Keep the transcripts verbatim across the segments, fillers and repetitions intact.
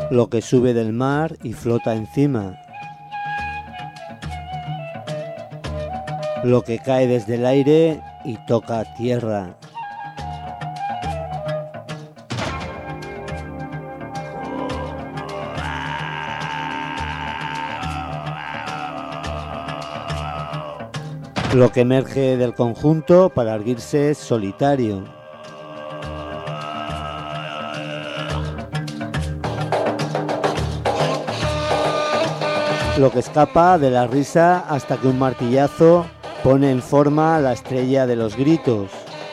lo que sube del mar y flota encima, lo que cae desde el aire y toca tierra. Lo que emerge del conjunto para erguirse solitario. Lo que escapa de la risa hasta que un martillazo pone en forma la estrella de los gritos.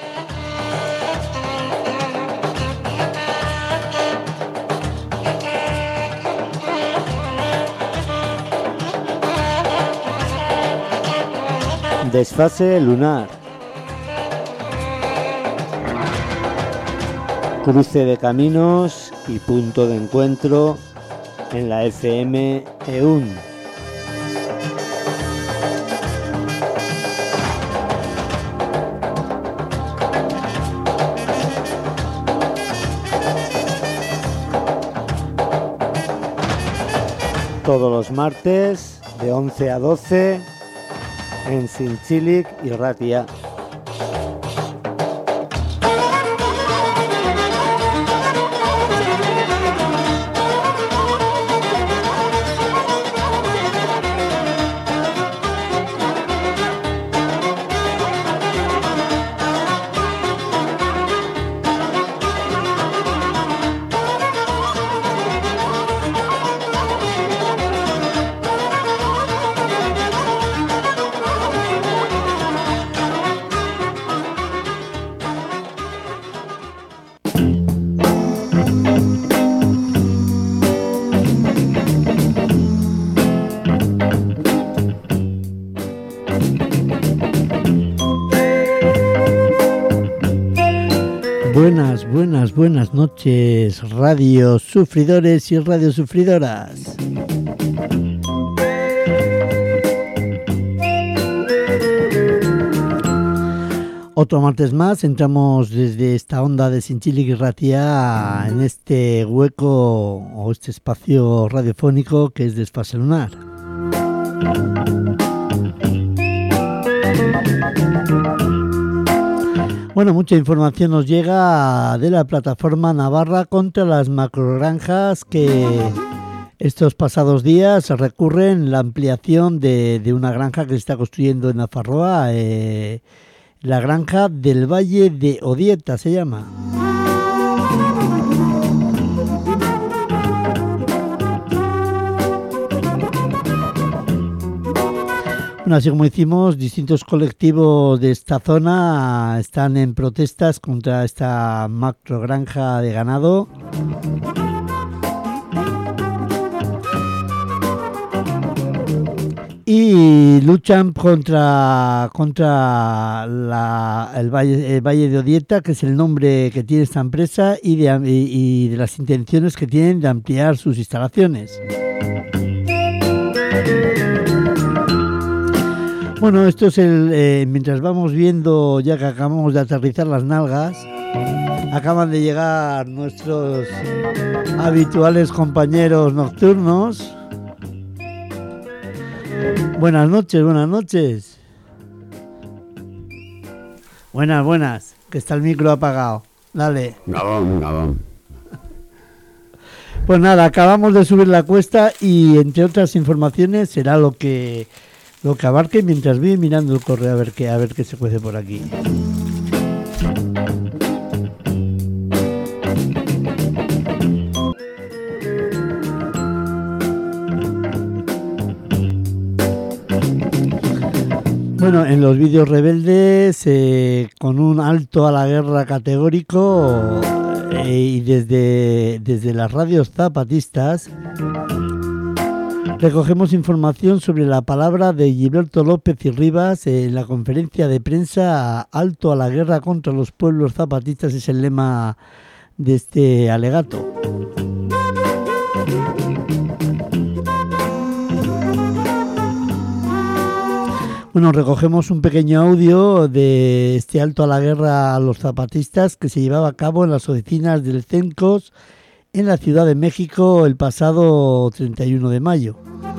Desfase lunar. Cruce de caminos y punto de encuentro en la F M E U N. Todos los martes de once a doce en Zintzilik y Ratia. Buenas, buenas, buenas noches, radio sufridores y radio sufridoras. Otro martes más entramos desde esta onda de Zintzilik y Ratia en este hueco o este espacio radiofónico que es Desfase lunar. Bueno, mucha información nos llega de la plataforma navarra contra las macrogranjas que estos pasados días recurren la ampliación de, de una granja que se está construyendo en Nafarroa, eh, la granja del Valle de Odieta se llama. Bueno, así como hicimos, distintos colectivos de esta zona están en protestas contra esta macrogranja de ganado. Y luchan contra, contra la, el, Valle, el Valle de Odieta, que es el nombre que tiene esta empresa, y de, y, y de las intenciones que tienen de ampliar sus instalaciones. Bueno, esto es el... Eh, mientras vamos viendo, ya que acabamos de aterrizar las nalgas, acaban de llegar nuestros habituales compañeros nocturnos. Buenas noches, buenas noches. Buenas, buenas, que está el micro apagado. Dale. Gabón, gabón. Pues nada, acabamos de subir la cuesta y entre otras informaciones será lo que... Lo que abarque mientras voy mirando el correo a ver qué, a ver qué se cuece por aquí. Bueno, en los vídeos rebeldes, eh, con un alto a la guerra categórico eh, y desde, desde las radios zapatistas, recogemos información sobre la palabra de Gilberto López y Rivas en la conferencia de prensa. Alto a la guerra contra los pueblos zapatistas es el lema de este alegato. Bueno, recogemos un pequeño audio de este alto a la guerra a los zapatistas que se llevaba a cabo en las oficinas del CENCOS en la Ciudad de México el pasado treinta y uno de mayo.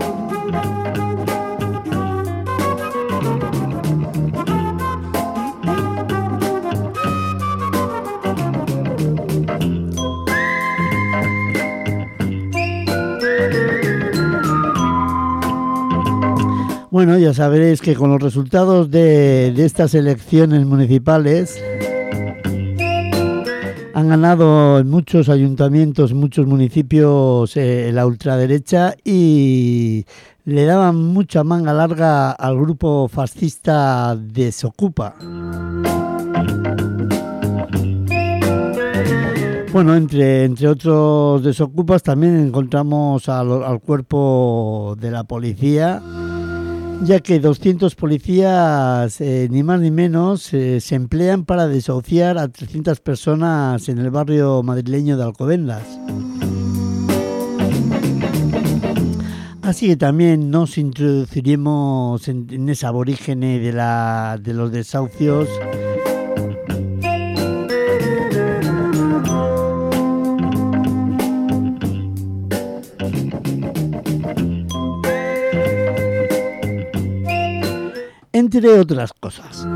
Bueno, ya sabréis que con los resultados de, de estas elecciones municipales han ganado en muchos ayuntamientos, muchos municipios eh, la ultraderecha y le daban mucha manga larga al grupo fascista Desokupa. Bueno, entre, entre otros desocupas también encontramos al, al cuerpo de la policía, ya que doscientos policías, eh, ni más ni menos, eh, se emplean para desahuciar a trescientas personas en el barrio madrileño de Alcobendas. Así que también nos introduciremos en, en ese aborígene de, la, de los desahucios. Entre otras cosas.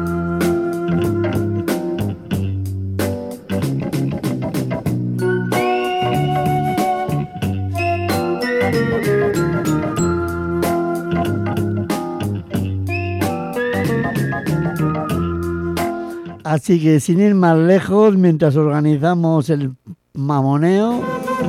Así que sin ir más lejos, mientras organizamos el mamoneo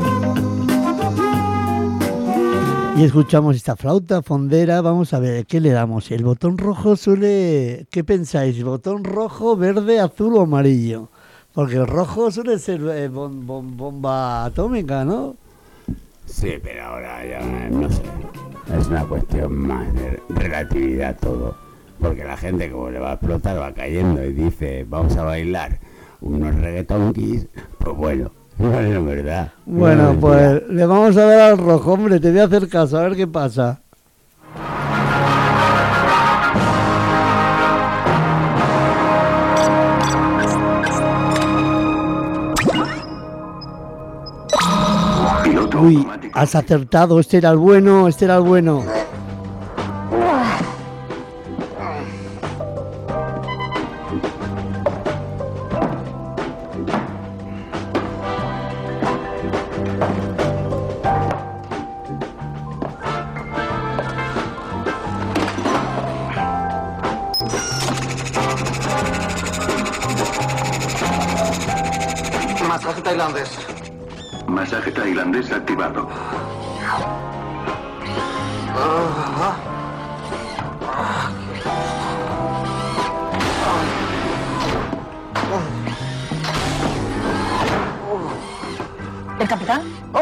y escuchamos esta flauta fondera, vamos a ver, ¿qué le damos? El botón rojo suele... ¿Qué pensáis? ¿Botón rojo, verde, azul o amarillo? Porque el rojo suele ser eh, bom, bom, bomba atómica, ¿no? Sí, pero ahora ya no sé. Es una cuestión más de relatividad todo. Porque la gente, como le va a explotar, va cayendo y dice, vamos a bailar unos reggaetonkis, pues bueno. Bueno, verdad. Bueno, no, pues le vamos a dar al rojo, hombre, te voy a hacer caso, a ver qué pasa. Uy, has acertado, este era el bueno, este era el bueno. Masaje tailandés. Masaje tailandés activado. Uh-huh. ¿El capitán? Oh.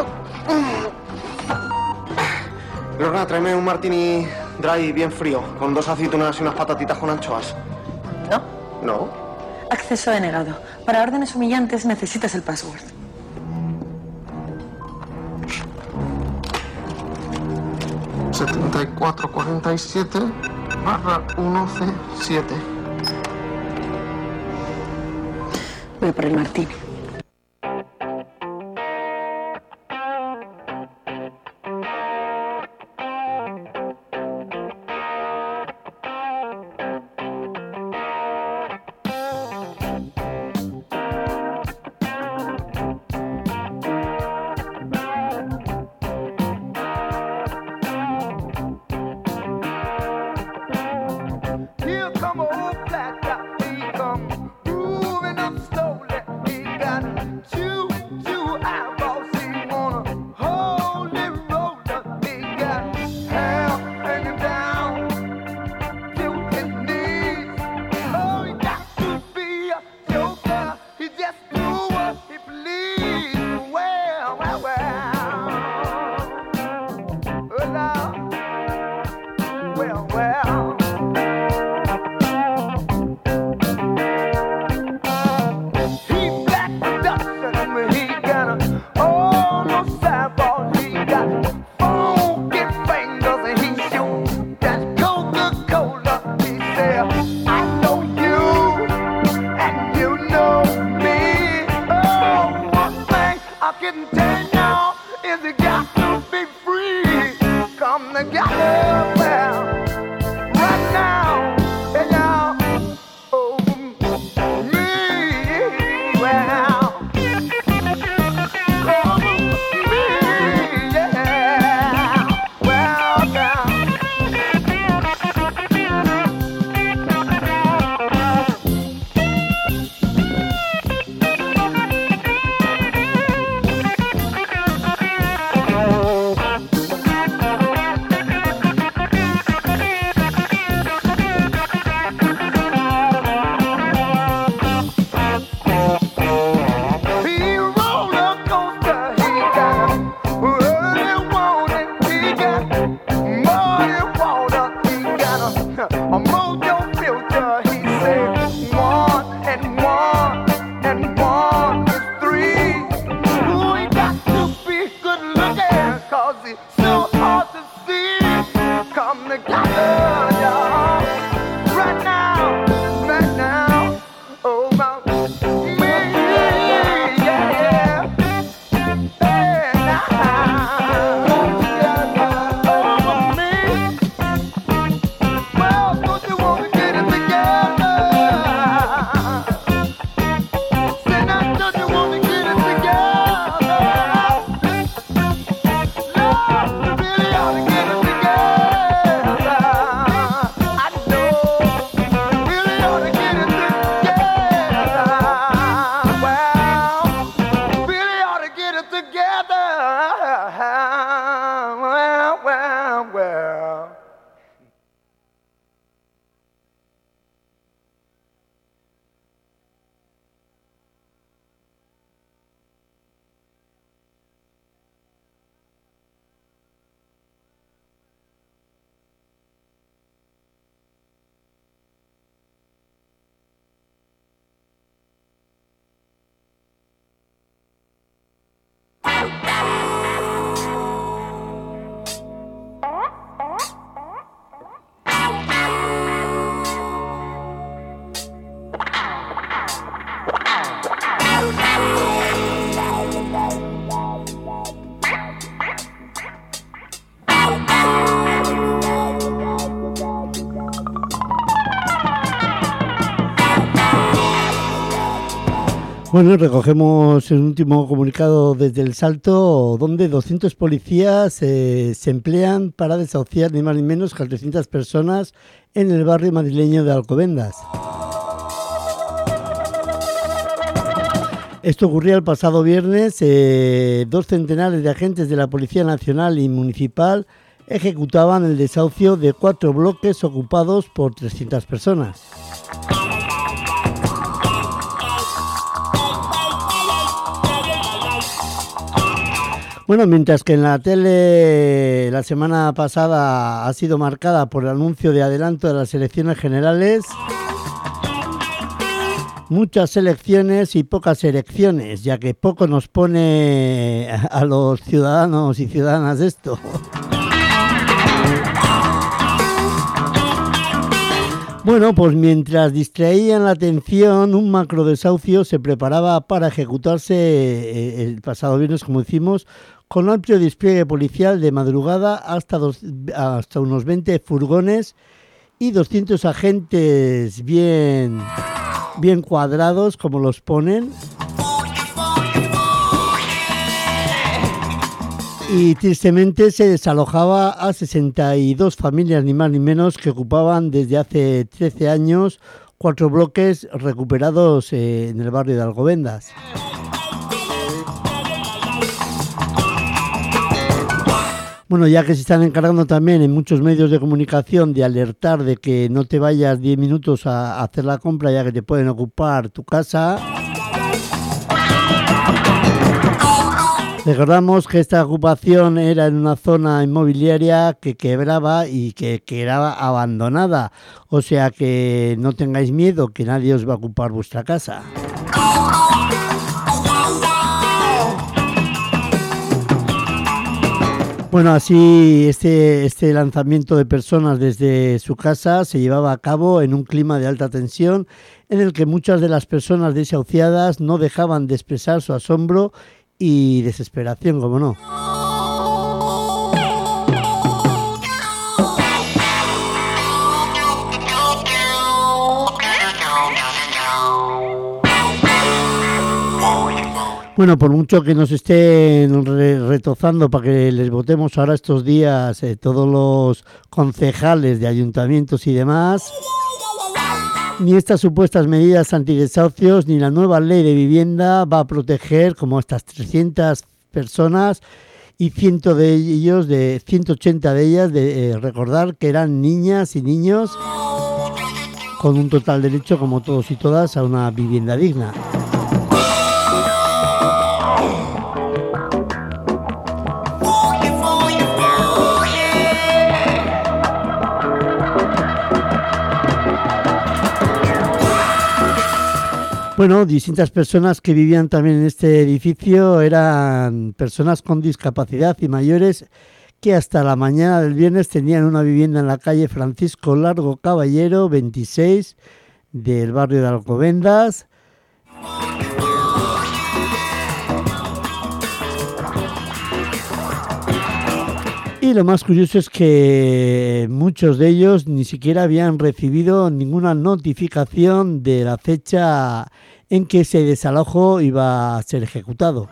Lorna, tráeme un martini dry bien frío, con dos aceitunas y unas patatitas con anchoas. ¿No? ¿No? Acceso denegado. Para órdenes humillantes necesitas el password. setenta y cuatro cuarenta y siete barra uno ce siete. Voy por el martini. Getting turned down. is you got to be free. Come together, well, right now, and y'all, oh, me, well, oh, me, yeah, well, now. Bueno, recogemos el último comunicado desde El Salto, donde doscientos policías eh, se emplean para desahuciar ni más ni menos que a trescientas personas en el barrio madrileño de Alcobendas. Esto ocurría el pasado viernes. Eh, dos centenares de agentes de la Policía Nacional y Municipal ejecutaban el desahucio de cuatro bloques ocupados por trescientas personas. Bueno, mientras que en la tele la semana pasada ha sido marcada por el anuncio de adelanto de las elecciones generales, muchas elecciones y pocas elecciones, ya que poco nos pone a los ciudadanos y ciudadanas esto. Bueno, pues mientras distraían la atención, un macro desahucio se preparaba para ejecutarse el pasado viernes, como decimos, con amplio despliegue policial de madrugada hasta, dos, hasta unos veinte furgones y doscientos agentes bien, bien cuadrados, como los ponen. Y tristemente se desalojaba a sesenta y dos familias, ni más ni menos, que ocupaban desde hace trece años cuatro bloques recuperados eh, en el barrio de Alcobendas. Bueno, ya que se están encargando también en muchos medios de comunicación de alertar de que no te vayas diez minutos a hacer la compra, ya que te pueden ocupar tu casa. Recordamos que esta ocupación era en una zona inmobiliaria que quebraba y que quedaba abandonada. O sea que no tengáis miedo, que nadie os va a ocupar vuestra casa. Bueno, así este, este lanzamiento de personas desde su casa se llevaba a cabo en un clima de alta tensión, en el que muchas de las personas desahuciadas no dejaban de expresar su asombro y desesperación, como no. Bueno, por mucho que nos estén re retozando para que les votemos ahora estos días eh, todos los concejales de ayuntamientos y demás, ni estas supuestas medidas antidesahucios ni la nueva ley de vivienda va a proteger como estas trescientas personas y ciento de ellos, de ciento ochenta de ellas, de eh, recordar que eran niñas y niños con un total derecho, como todos y todas, a una vivienda digna. Bueno, distintas personas que vivían también en este edificio eran personas con discapacidad y mayores que hasta la mañana del viernes tenían una vivienda en la calle Francisco Largo Caballero veintiséis del barrio de Alcobendas. Y lo más curioso es que muchos de ellos ni siquiera habían recibido ninguna notificación de la fecha en que ese desalojo iba a ser ejecutado.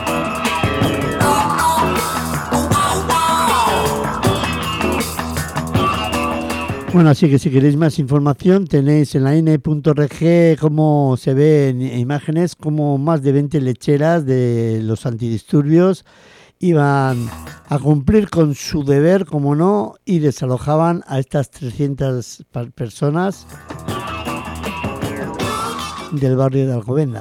Bueno, así que si queréis más información tenéis en la I N E punto org cómo se ven imágenes, como más de veinte lecheras de los antidisturbios iban a cumplir con su deber, como no, y desalojaban a estas trescientas personas del barrio de Alcobendas.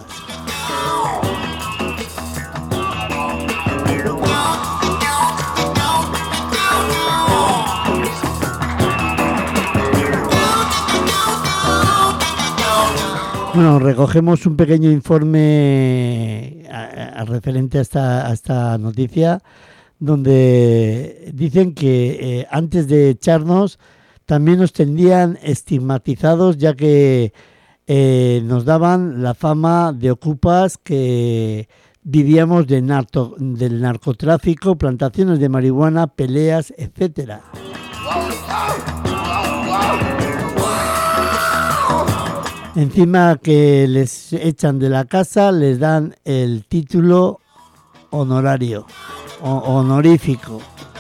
Bueno, recogemos un pequeño informe a, a referente a esta, a esta noticia, donde dicen que eh, antes de echarnos también nos tendrían estigmatizados, ya que eh, nos daban la fama de ocupas que vivíamos de narco, del narcotráfico, plantaciones de marihuana, peleas, etcétera. Encima que les echan de la casa, les dan el título honorario, o honorífico.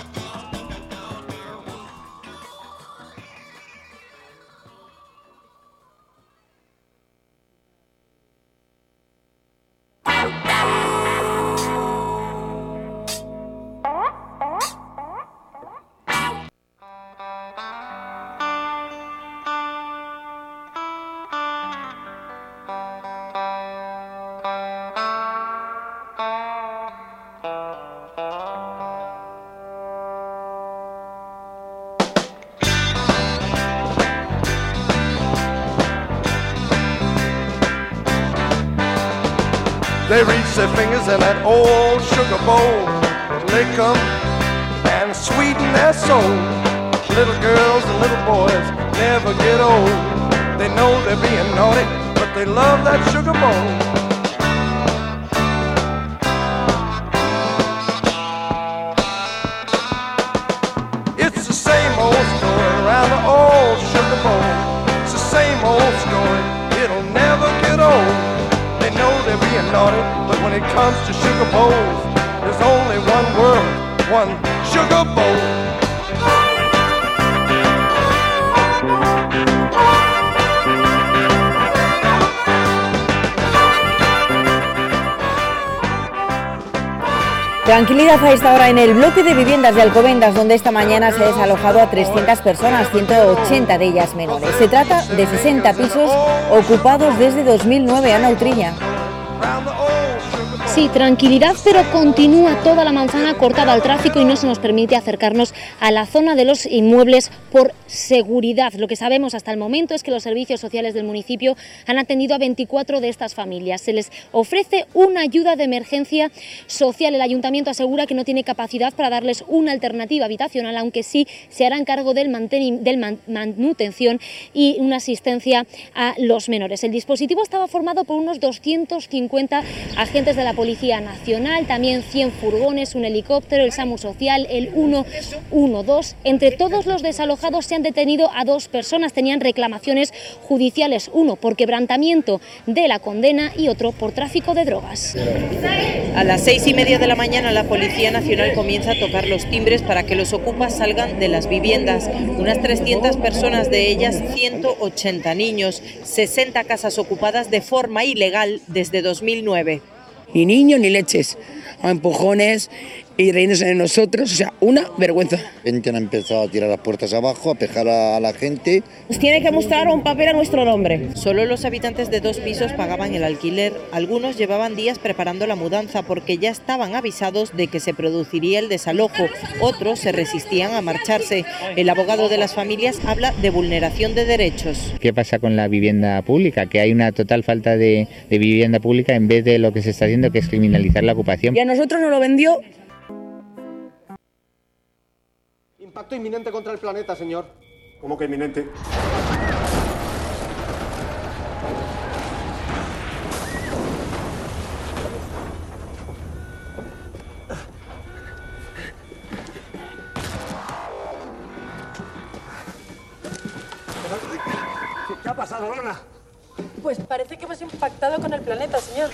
They reach their fingers in that old sugar bowl, lick 'em and sweeten their soul. Little girls and little boys never get old. They know they're being naughty, but they love that sugar bowl. It's the same old story around the old sugar bowl. It's the same old story, it'll never get old. They know they're being naughty, but when it comes to sugar bowls, there's only one world, one sugar bowl. Tranquilidad a esta hora en el bloque de viviendas de Alcobendas, donde esta mañana se ha desalojado a trescientas personas, ciento ochenta de ellas menores. Se trata de sesenta pisos ocupados desde dos mil nueve. Ana Utrilla. Sí, tranquilidad, pero continúa toda la manzana cortada al tráfico y no se nos permite acercarnos a la zona de los inmuebles por seguridad. Lo que sabemos hasta el momento es que los servicios sociales del municipio han atendido a veinticuatro de estas familias. Se les ofrece una ayuda de emergencia social. El ayuntamiento asegura que no tiene capacidad para darles una alternativa habitacional, aunque sí se harán cargo del, manteni- del man- manutención y una asistencia a los menores. El dispositivo estaba formado por unos doscientos cincuenta agentes de la policía Policía Nacional, también cien furgones, un helicóptero, el SAMU Social, el ciento doce. Entre todos los desalojados se han detenido a dos personas, tenían reclamaciones judiciales, uno por quebrantamiento de la condena y otro por tráfico de drogas. A las seis y media de la mañana la Policía Nacional comienza a tocar los timbres para que los ocupas salgan de las viviendas. Unas trescientas personas, de ellas ciento ochenta niños, sesenta casas ocupadas de forma ilegal desde dos mil nueve. Ni niños ni leches, a empujones y riéndose de nosotros, o sea, una vergüenza. La gente han empezado a tirar las puertas abajo, a pejar a la gente. Nos tiene que mostrar un papel a nuestro nombre. Solo los habitantes de dos pisos pagaban el alquiler. Algunos llevaban días preparando la mudanza porque ya estaban avisados de que se produciría el desalojo. Otros se resistían a marcharse. El abogado de las familias habla de vulneración de derechos. ¿Qué pasa con la vivienda pública? Que hay una total falta de, de vivienda pública en vez de lo que se está haciendo, que es criminalizar la ocupación. Y a nosotros nos lo vendió. Impacto inminente contra el planeta, señor. ¿Cómo que inminente? ¿Qué ha pasado, Lorna? Pues parece que hemos impactado con el planeta, señor.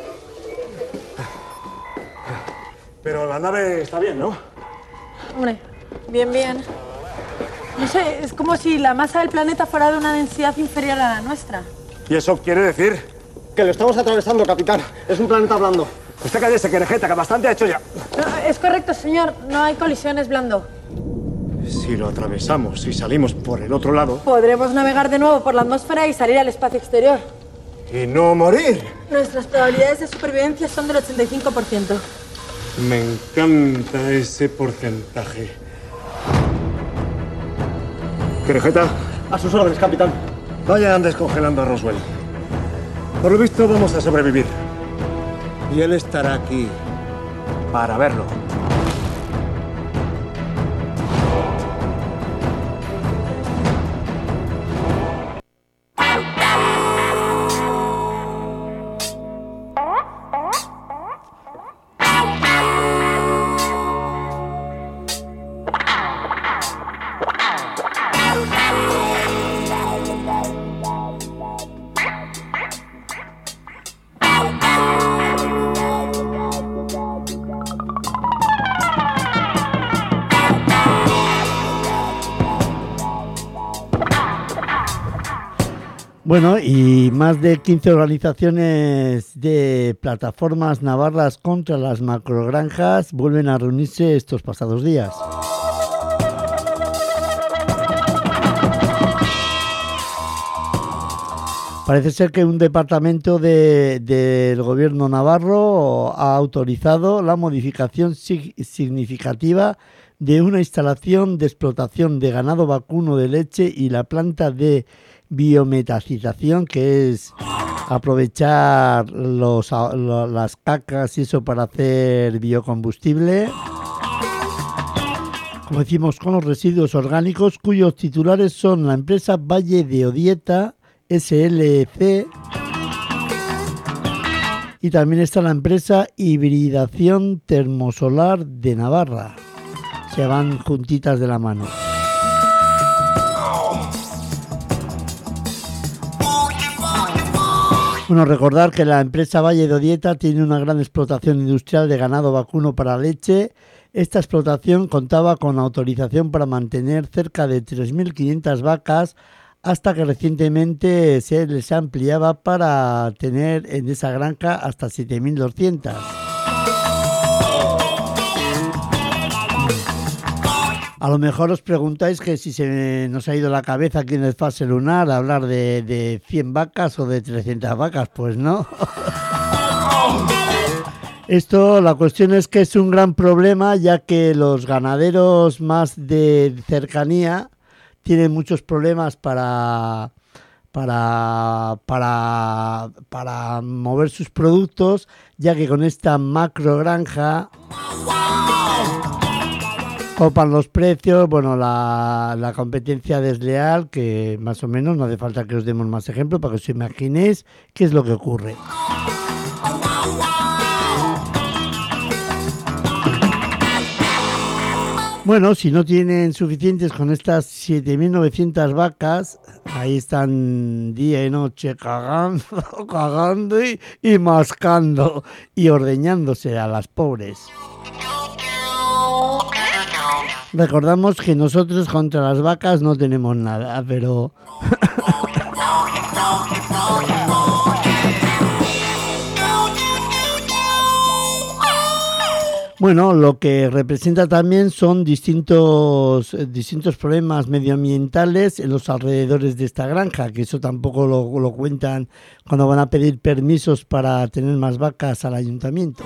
Pero la nave está bien, ¿no? Hombre, bien, bien. No sé, es como si la masa del planeta fuera de una densidad inferior a la nuestra. ¿Y eso quiere decir? Que lo estamos atravesando, capitán. Es un planeta blando. Usted cállese, querejeta, que bastante ha hecho ya. No, es correcto, señor. No hay colisiones, blando. Si lo atravesamos y salimos por el otro lado... Podremos navegar de nuevo por la atmósfera y salir al espacio exterior. ¡Y no morir! Nuestras probabilidades de supervivencia son del ochenta y cinco por ciento. Me encanta ese porcentaje. ¿Querejeta? A sus órdenes, capitán. Vayan descongelando a Roswell. Por lo visto vamos a sobrevivir. Y él estará aquí para verlo. Bueno, y más de quince organizaciones de plataformas navarras contra las macrogranjas vuelven a reunirse estos pasados días. Parece ser que un departamento de, del gobierno navarro ha autorizado la modificación sig- significativa de una instalación de explotación de ganado vacuno de leche y la planta de biometacización, que es aprovechar los, lo, las cacas y eso para hacer biocombustible, como decimos, con los residuos orgánicos, cuyos titulares son la empresa Valle de Odieta S L C y también está la empresa Hibridación Termosolar de Navarra. Se van juntitas de la mano. Bueno, recordar que la empresa Valle de Odieta tiene una gran explotación industrial de ganado vacuno para leche. Esta explotación contaba con autorización para mantener cerca de tres mil quinientas vacas, hasta que recientemente se les ampliaba para tener en esa granja hasta siete mil doscientas. A lo mejor os preguntáis que si se nos ha ido la cabeza aquí en el fase lunar hablar de, de cien vacas o de trescientas vacas. Pues no. Esto, la cuestión es que es un gran problema, ya que los ganaderos más de cercanía tienen muchos problemas para, para, para, para mover sus productos, ya que con esta macro granja copan los precios, bueno, la, la competencia desleal, que más o menos no hace falta que os demos más ejemplos para que os imaginéis qué es lo que ocurre. Bueno, si no tienen suficientes con estas siete mil novecientas vacas, ahí están día y noche cagando, cagando y, y mascando y ordeñándose a las pobres. Recordamos que nosotros contra las vacas no tenemos nada, pero... Bueno, lo que representa también son distintos, distintos problemas medioambientales en los alrededores de esta granja, que eso tampoco lo, lo cuentan cuando van a pedir permisos para tener más vacas al ayuntamiento.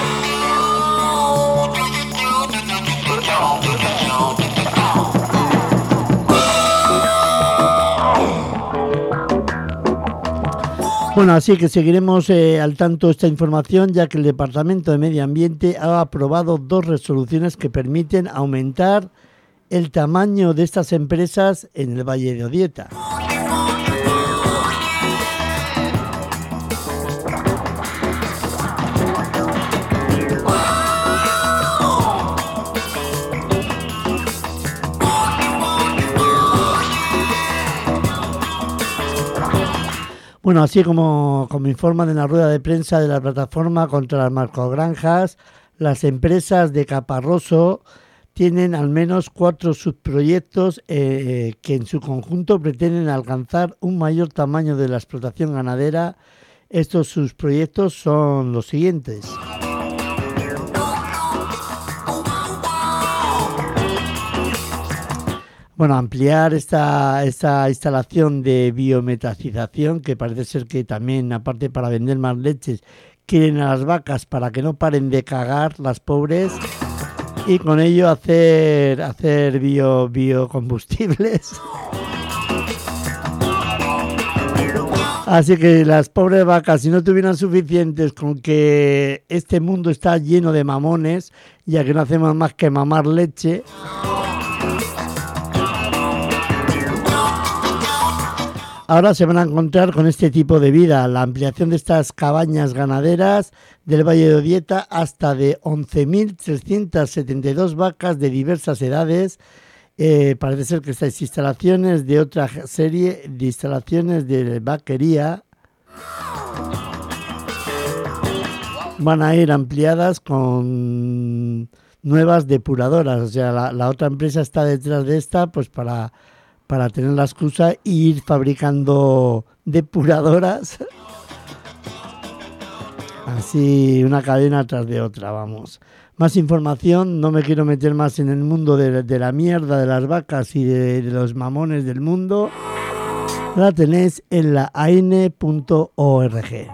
Bueno, así que seguiremos eh, al tanto de esta información, ya que el Departamento de Medio Ambiente ha aprobado dos resoluciones que permiten aumentar el tamaño de estas empresas en el Valle de Odieta. Bueno, así como, como informan en la rueda de prensa de la plataforma contra las macrogranjas, las empresas de Caparroso tienen al menos cuatro subproyectos eh, que en su conjunto pretenden alcanzar un mayor tamaño de la explotación ganadera. Estos subproyectos son los siguientes. Bueno, ampliar esta, esta instalación de biometacización, que parece ser que también, aparte para vender más leches, quieren a las vacas para que no paren de cagar las pobres, y con ello hacer, hacer bio, biocombustibles. Así que las pobres vacas, si no tuvieran suficientes con que este mundo está lleno de mamones, ya que no hacemos más que mamar leche... Ahora se van a encontrar con este tipo de vida, la ampliación de estas cabañas ganaderas del Valle de Odieta hasta de once mil trescientas setenta y dos vacas de diversas edades. Eh, parece ser que estas instalaciones de otra serie de instalaciones de vaquería van a ir ampliadas con nuevas depuradoras. O sea, la, la otra empresa está detrás de esta pues para... para tener la excusa e ir fabricando depuradoras. Así, una cadena tras de otra, vamos. Más información, no me quiero meter más en el mundo de, de la mierda de las vacas y de, de los mamones del mundo. La tenéis en la a ene punto org.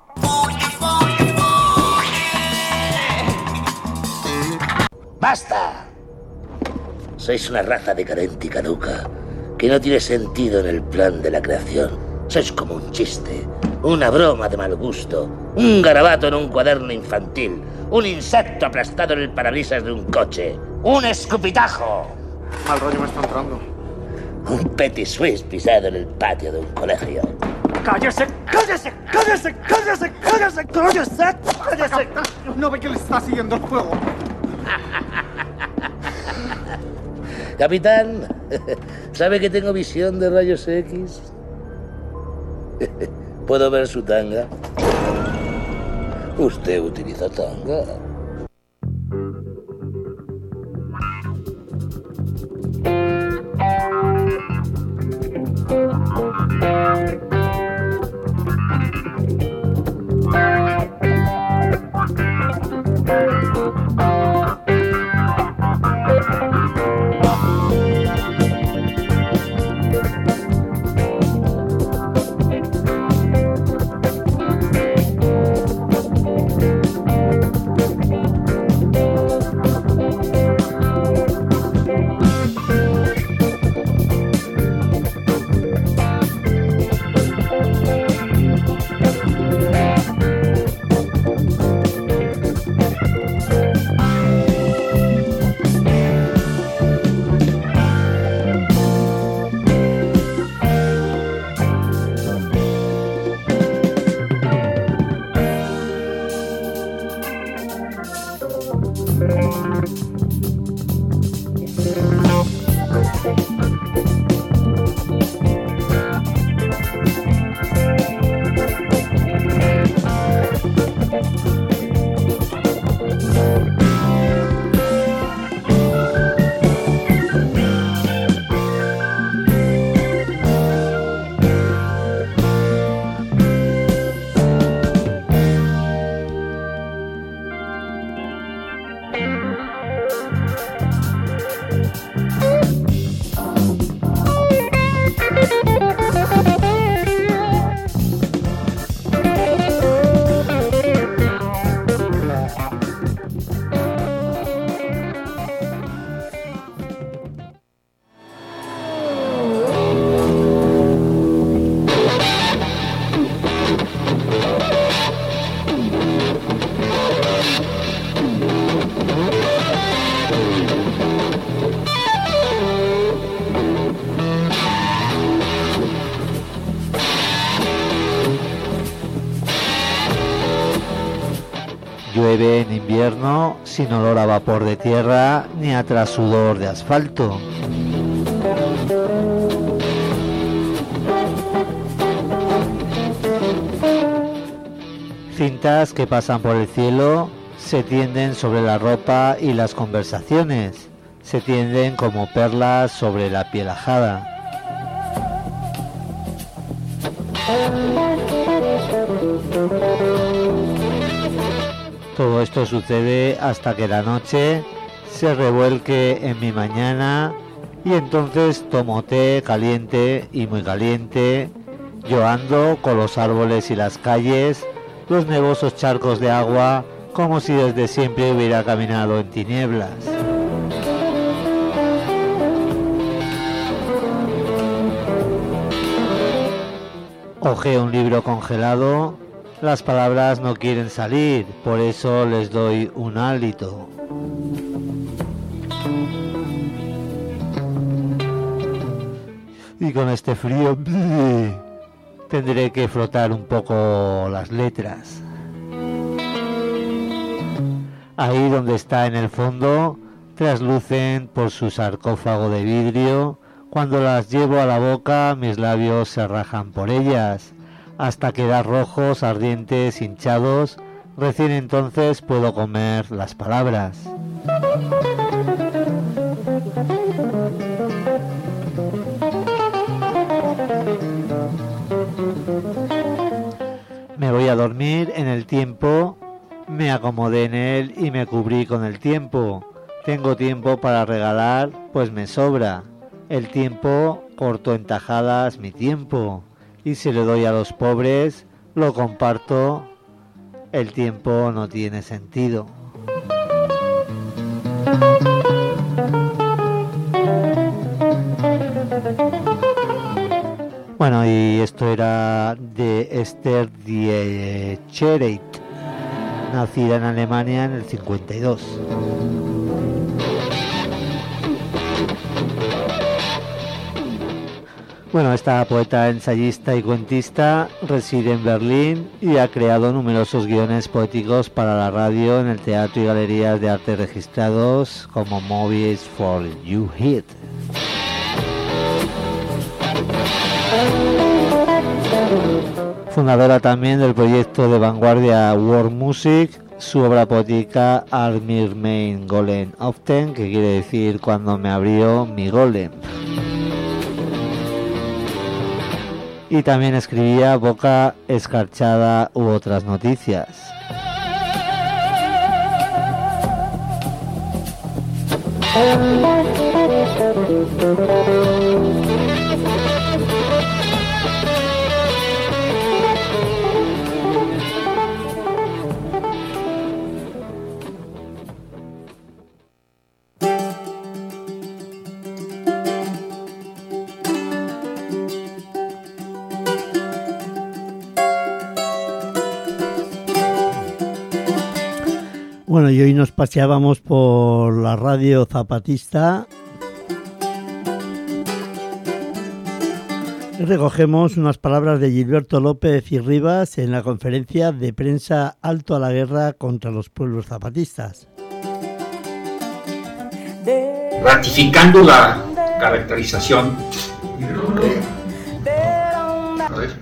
¡Basta! Sois una raza decadente y caduca, que no tiene sentido en el plan de la creación. Sois como un chiste, una broma de mal gusto, un garabato en un cuaderno infantil, un insecto aplastado en el parabrisas de un coche, un escupitajo. Mal rollo me está entrando. Un petit suisse pisado en el patio de un colegio. ¡Cállese! ¡Cállese! ¡Cállese! ¡Cállese! ¡Cállese! ¡Cállese! ¡Cállese! No ve que le está siguiendo el juego. Capitán, ¿sabe que tengo visión de rayos X? ¿Puedo ver su tanga? ¿Usted utiliza tanga? llueve en invierno sin olor a vapor de tierra ni a trasudor de asfalto. Cintas que pasan por el cielo se tienden sobre la ropa y las conversaciones, se tienden como perlas sobre la piel ajada. Todo esto sucede hasta que la noche se revuelque en mi mañana y entonces tomo té caliente y muy caliente. Yo ando con los árboles y las calles, los nevosos charcos de agua, como si desde siempre hubiera caminado en tinieblas. Hojeo un libro congelado, las palabras no quieren salir, por eso les doy un hálito. Y con este frío tendré que frotar un poco las letras. Ahí donde está en el fondo, traslucen por su sarcófago de vidrio. Cuando las llevo a la boca, mis labios se rajan por ellas, hasta quedar rojos, ardientes, hinchados. Recién entonces puedo comer las palabras. Me voy a dormir en el tiempo, me acomodé en él y me cubrí con el tiempo. Tengo tiempo para regalar, pues me sobra. El tiempo corto en tajadas mi tiempo, y si le doy a los pobres, lo comparto. El tiempo no tiene sentido. Bueno, y esto era de Esther Diecheret, nacida en Alemania en el cincuenta y dos. Bueno, esta poeta, ensayista y cuentista reside en Berlín y ha creado numerosos guiones poéticos para la radio en el teatro y galerías de arte registrados como Movies for You Hit. Fundadora también del proyecto de vanguardia World Music, su obra poética Al mir mein Golem Often, que quiere decir cuando me abrió mi golem. Y también escribía Boca Escarchada u otras noticias. Bueno, y hoy nos paseábamos por la radio zapatista y recogemos unas palabras de Gilberto López y Rivas en la conferencia de prensa Alto a la guerra contra los pueblos zapatistas. Ratificando la caracterización. A ver.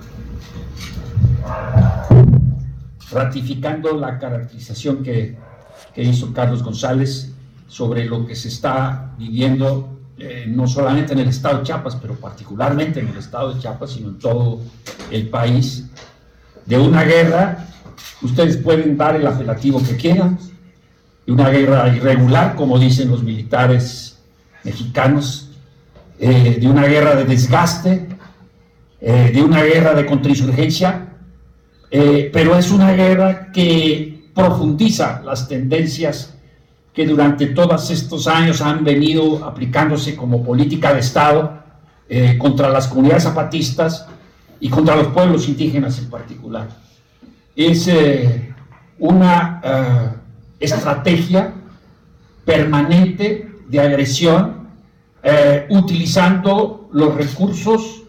Ratificando la caracterización que, que hizo Carlos González sobre lo que se está viviendo eh, no solamente en el estado de Chiapas, pero particularmente en el estado de Chiapas, sino en todo el país, de una guerra, ustedes pueden dar el apelativo que quieran, de una guerra irregular, como dicen los militares mexicanos, eh, de una guerra de desgaste, eh, de una guerra de contrainsurgencia, Eh, pero es una guerra que profundiza las tendencias que durante todos estos años han venido aplicándose como política de Estado eh, contra las comunidades zapatistas y contra los pueblos indígenas en particular. Es eh, una uh, estrategia permanente de agresión eh, utilizando los recursos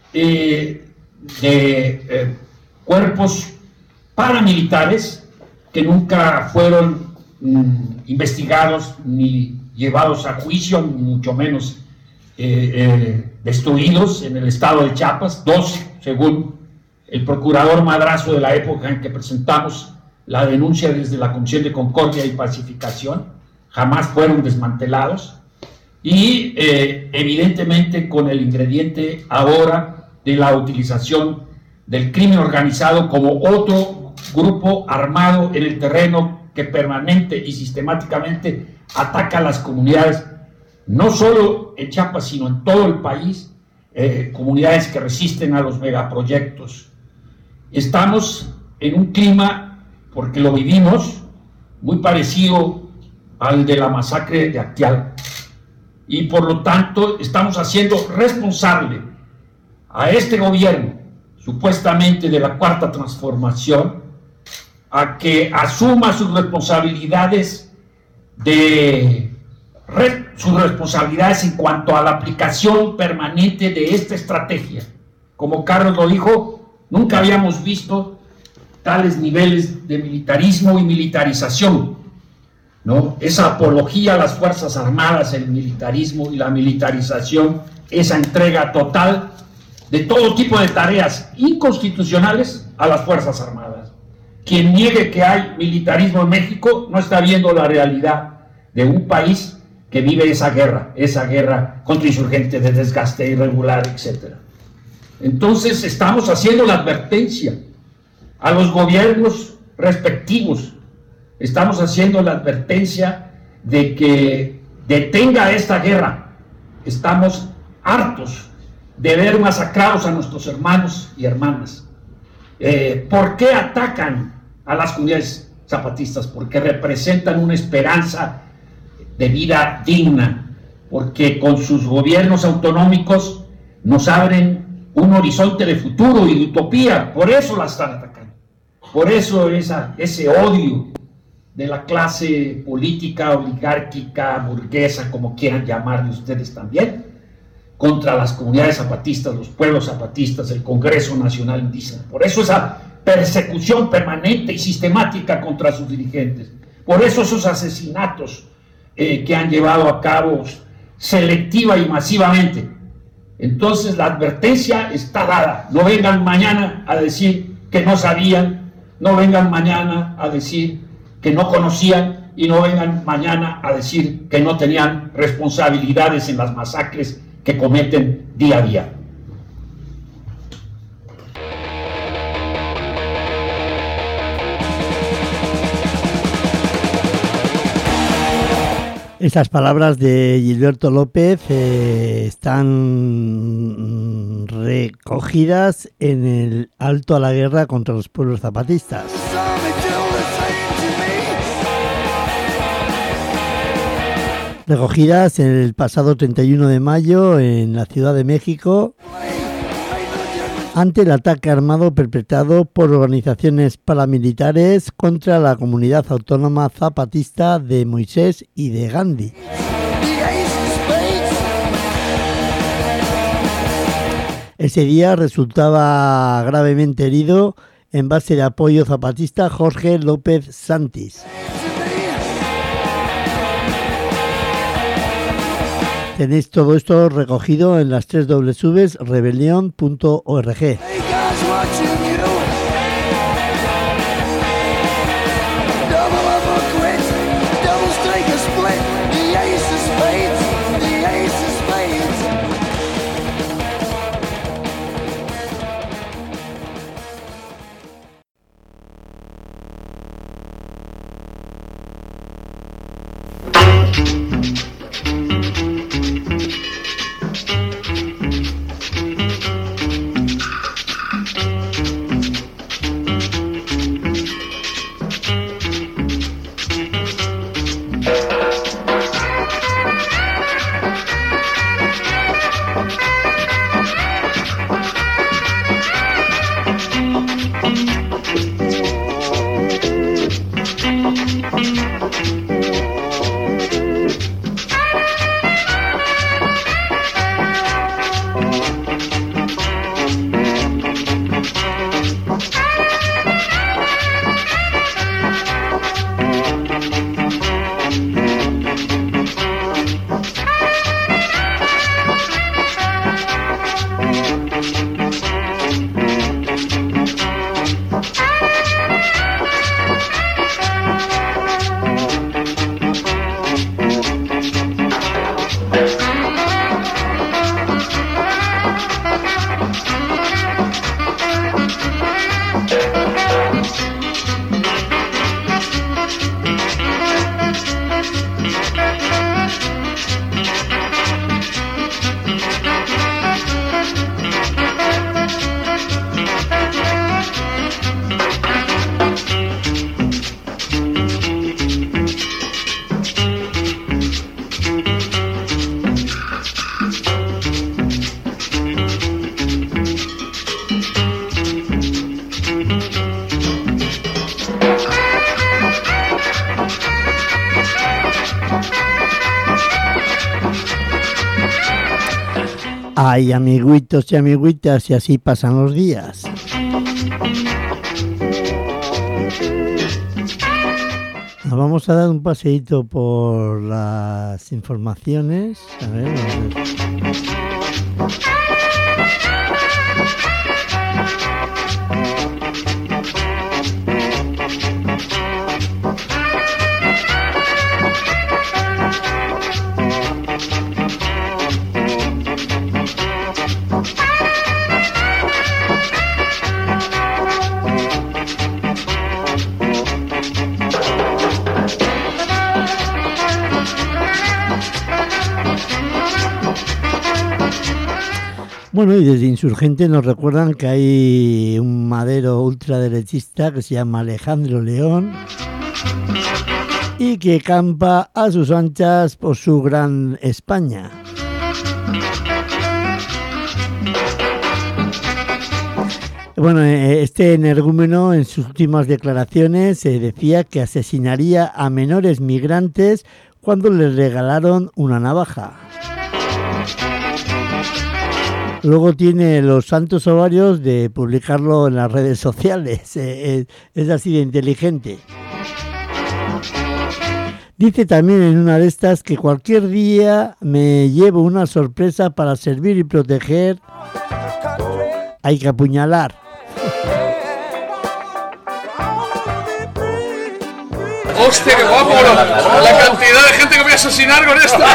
eh, de... Eh, cuerpos paramilitares que nunca fueron mm, investigados ni llevados a juicio, ni mucho menos eh, eh, destruidos en el estado de Chiapas, dos según el procurador Madrazo de la época en que presentamos la denuncia desde la Comisión de Concordia y Pacificación, jamás fueron desmantelados, y eh, evidentemente con el ingrediente ahora de la utilización del crimen organizado como otro grupo armado en el terreno que permanente y sistemáticamente ataca a las comunidades, no solo en Chiapas, sino en todo el país, eh, comunidades que resisten a los megaproyectos. Estamos en un clima, porque lo vivimos, muy parecido al de la masacre de Acteal, y por lo tanto estamos haciendo responsable a este gobierno, supuestamente de la Cuarta Transformación, a que asuma sus responsabilidades de re, sus responsabilidades en cuanto a la aplicación permanente de esta estrategia. Como Carlos lo dijo, nunca habíamos visto tales niveles de militarismo y militarización, ¿no? Esa apología a las Fuerzas Armadas, el militarismo y la militarización, esa entrega total de todo tipo de tareas inconstitucionales a las Fuerzas Armadas. Quien niegue que hay militarismo en México no está viendo la realidad de un país que vive esa guerra, esa guerra contra insurgentes de desgaste irregular, etcétera. Entonces estamos haciendo la advertencia a los gobiernos respectivos, estamos haciendo la advertencia de que detenga esta guerra. Estamos hartos de ver masacrados a nuestros hermanos y hermanas. Eh, ¿Por qué atacan a las comunidades zapatistas? Porque representan una esperanza de vida digna, porque con sus gobiernos autonómicos nos abren un horizonte de futuro y de utopía. Por eso la están atacando, por eso esa, ese odio de la clase política, oligárquica, burguesa, como quieran llamarle ustedes también, contra las comunidades zapatistas, los pueblos zapatistas, el Congreso Nacional Indígena. Por eso esa persecución permanente y sistemática contra sus dirigentes. Por eso esos asesinatos eh, que han llevado a cabo selectiva y masivamente. Entonces la advertencia está dada. No vengan mañana a decir que no sabían, no vengan mañana a decir que no conocían, y no vengan mañana a decir que no tenían responsabilidades en las masacres que cometen día a día. Estas palabras de Gilberto López eh, están recogidas en el Alto a la Guerra contra los Pueblos Zapatistas. Recogidas el pasado treinta y uno de mayo en la Ciudad de México ante el ataque armado perpetrado por organizaciones paramilitares contra la comunidad autónoma zapatista de Moisés y de Gandhi. Ese día resultaba gravemente herido en base de apoyo zapatista Jorge López Santis. Tenéis todo esto recogido en las tres w punto rebelión punto org. Ay, amiguitos y amiguitas, y así pasan los días. Nos vamos a dar un paseíto por las informaciones. A ver, a ver. Bueno, y desde Insurgente nos recuerdan que hay un madero ultraderechista que se llama Alejandro León y que campa a sus anchas por su gran España. Bueno, este energúmeno en sus últimas declaraciones eh, decía que asesinaría a menores migrantes cuando les regalaron una navaja. Luego tiene los santos ovarios de publicarlo en las redes sociales. Eh, es así de inteligente. Dice también en una de estas que cualquier día me llevo una sorpresa para servir y proteger. Hay que apuñalar. ¡Hostia, qué guapo! La cantidad de gente que voy a asesinar con esto.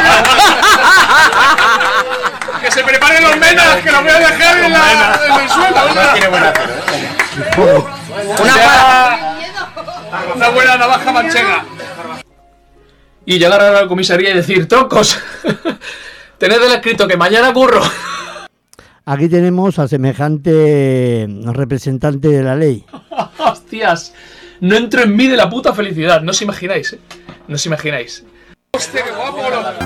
Que se preparen los menas, que los voy a dejar en, la, en el suelo. Una, tiene buena una, para... una buena navaja manchega. Y llegar a la comisaría y decir, troncos, tened el escrito que mañana curro. Aquí tenemos al semejante representante de la ley. Hostias, no entro en mí de la puta felicidad, no os imagináis, ¿eh? No os imagináis. Hostia, qué guapo.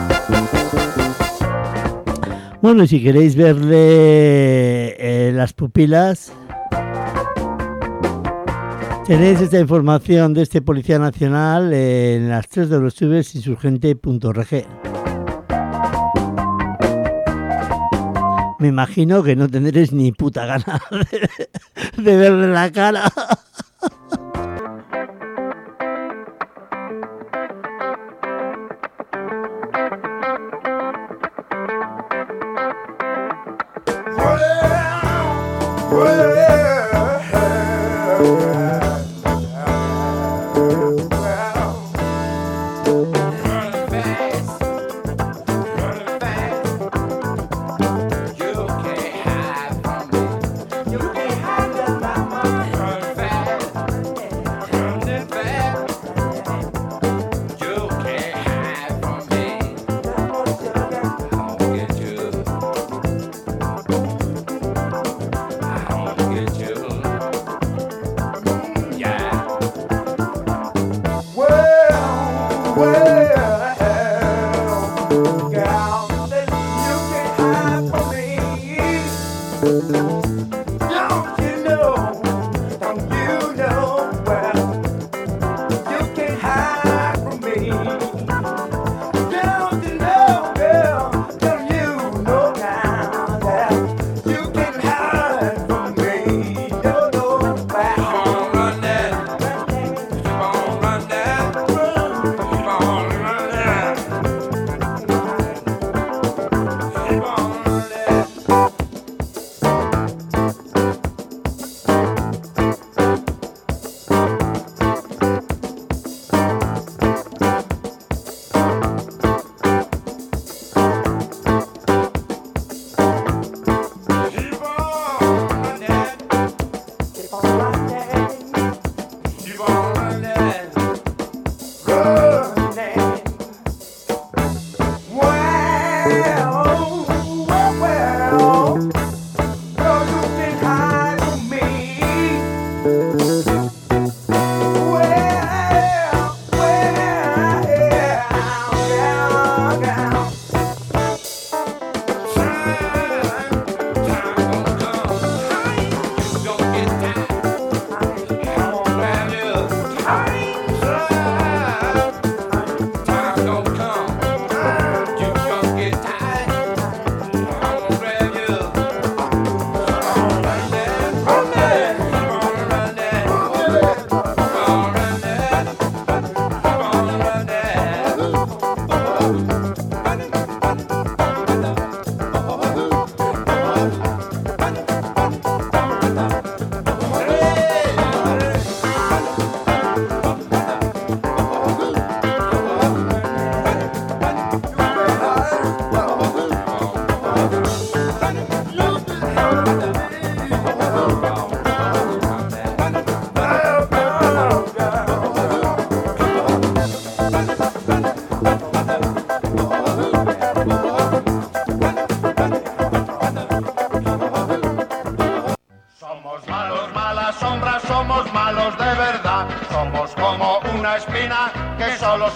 Bueno, y si queréis verle eh, las pupilas, tenéis esta información de este Policía Nacional en las tres doble u doble u doble u punto insurgente punto org. Me imagino que no tendréis ni puta gana de, de verle la cara.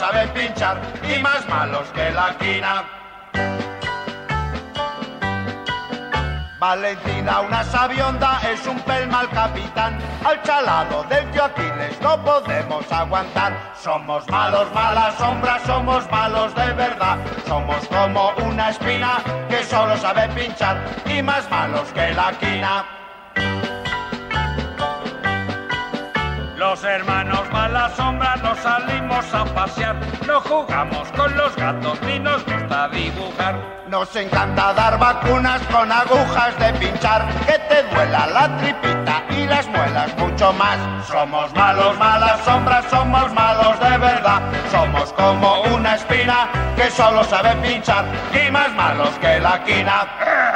saben pinchar y más malos que la quina. Valentina, una sabionda, es un pel mal capitán. Al chalado del tío Aquiles no podemos aguantar. Somos malos, malas sombras, somos malos de verdad. Somos como una espina que solo sabe pinchar y más malos que la quina. Los hermanos malas sombras nos salimos a pasear. No jugamos con los gatos ni nos gusta dibujar. Nos encanta dar vacunas con agujas de pinchar, que te duela la tripita y las muelas mucho más. Somos malos, malas sombras, somos malos de verdad. Somos como una espina que solo sabe pinchar y más malos que la quina.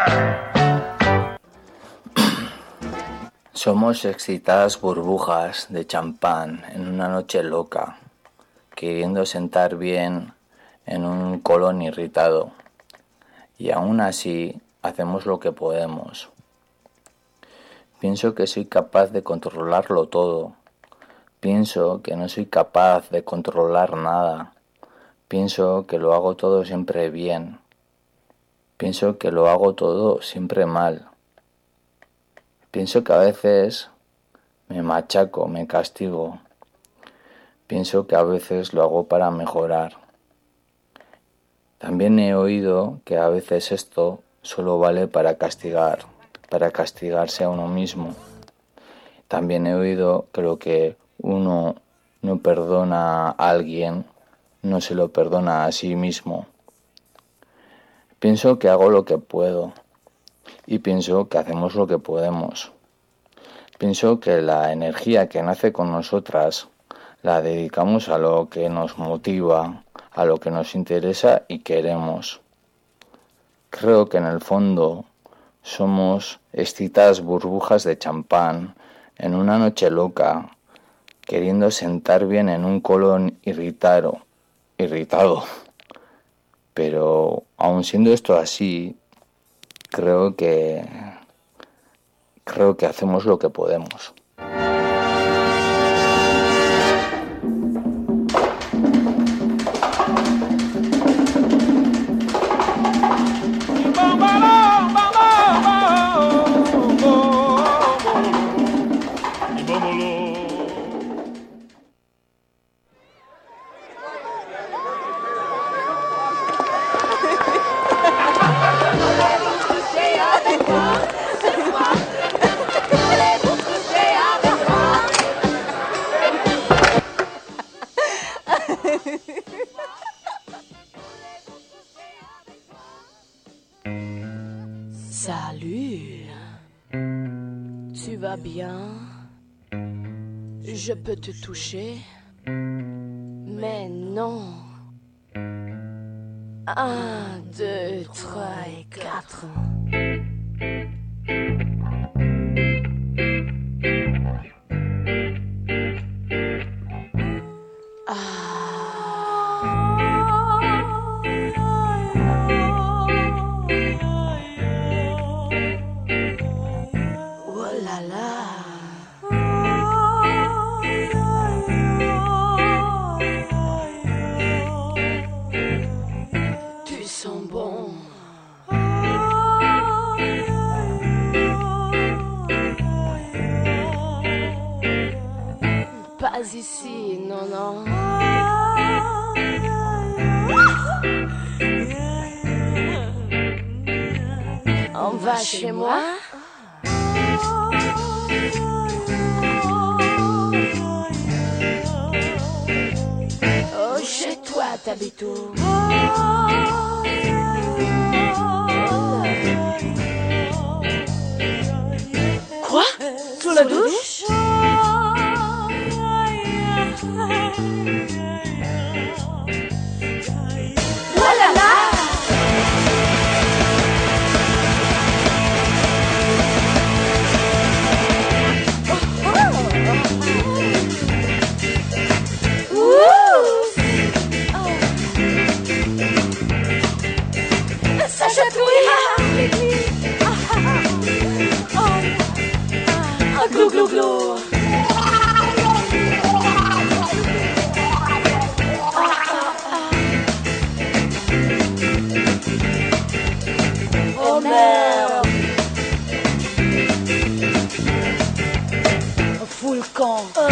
Somos excitadas burbujas de champán en una noche loca, queriendo sentar bien en un colon irritado. Y aún así hacemos lo que podemos. Pienso que soy capaz de controlarlo todo. Pienso que no soy capaz de controlar nada. Pienso que lo hago todo siempre bien. Pienso que lo hago todo siempre mal. Pienso que a veces me machaco, me castigo. Pienso que a veces lo hago para mejorar. También he oído que a veces esto solo vale para castigar, para castigarse a uno mismo. También he oído que lo que uno no perdona a alguien, no se lo perdona a sí mismo. Pienso que hago lo que puedo y pienso que hacemos lo que podemos. Pienso que la energía que nace con nosotras la dedicamos a lo que nos motiva, a lo que nos interesa y queremos. Creo que en el fondo somos excitadas burbujas de champán en una noche loca, queriendo sentar bien en un colon irritado, irritado. Pero aun siendo esto así, creo que creo que hacemos lo que podemos. Salut, tu vas bien? Je peux te toucher? Mais non. Un, deux, trois et quatre. Pas ici, non, non. On va chez moi? Oh, chez toi, t'habites où? Quoi? Sous la douche? Voilà là! Ça chatouille! Glou glou glou! merde. Fous le camp. Oh.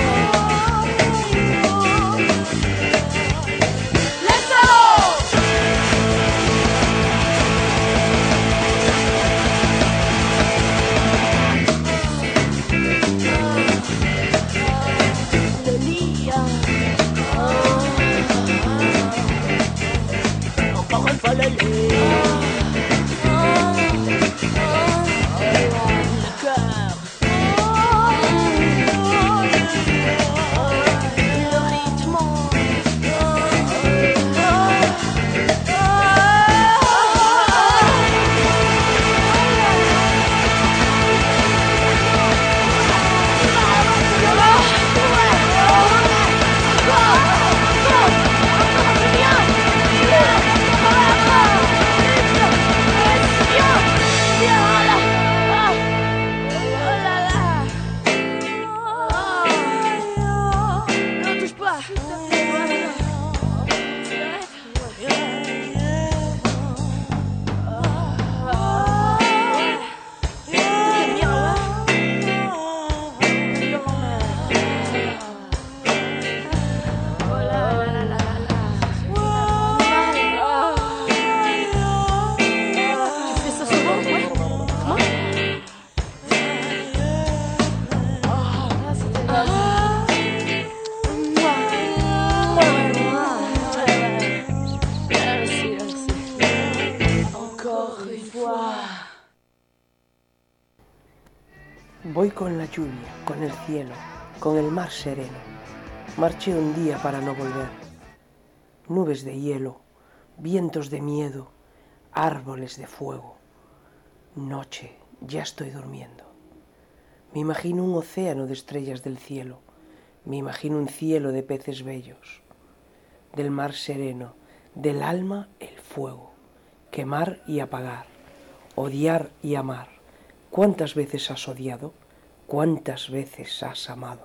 Voy con la lluvia, con el cielo, con el mar sereno. Marché un día para no volver. Nubes de hielo, vientos de miedo, árboles de fuego. Noche, ya estoy durmiendo. Me imagino un océano de estrellas del cielo. Me imagino un cielo de peces bellos. Del mar sereno, del alma el fuego. Quemar y apagar, odiar y amar. ¿Cuántas veces has odiado? ¿Cuántas veces has amado?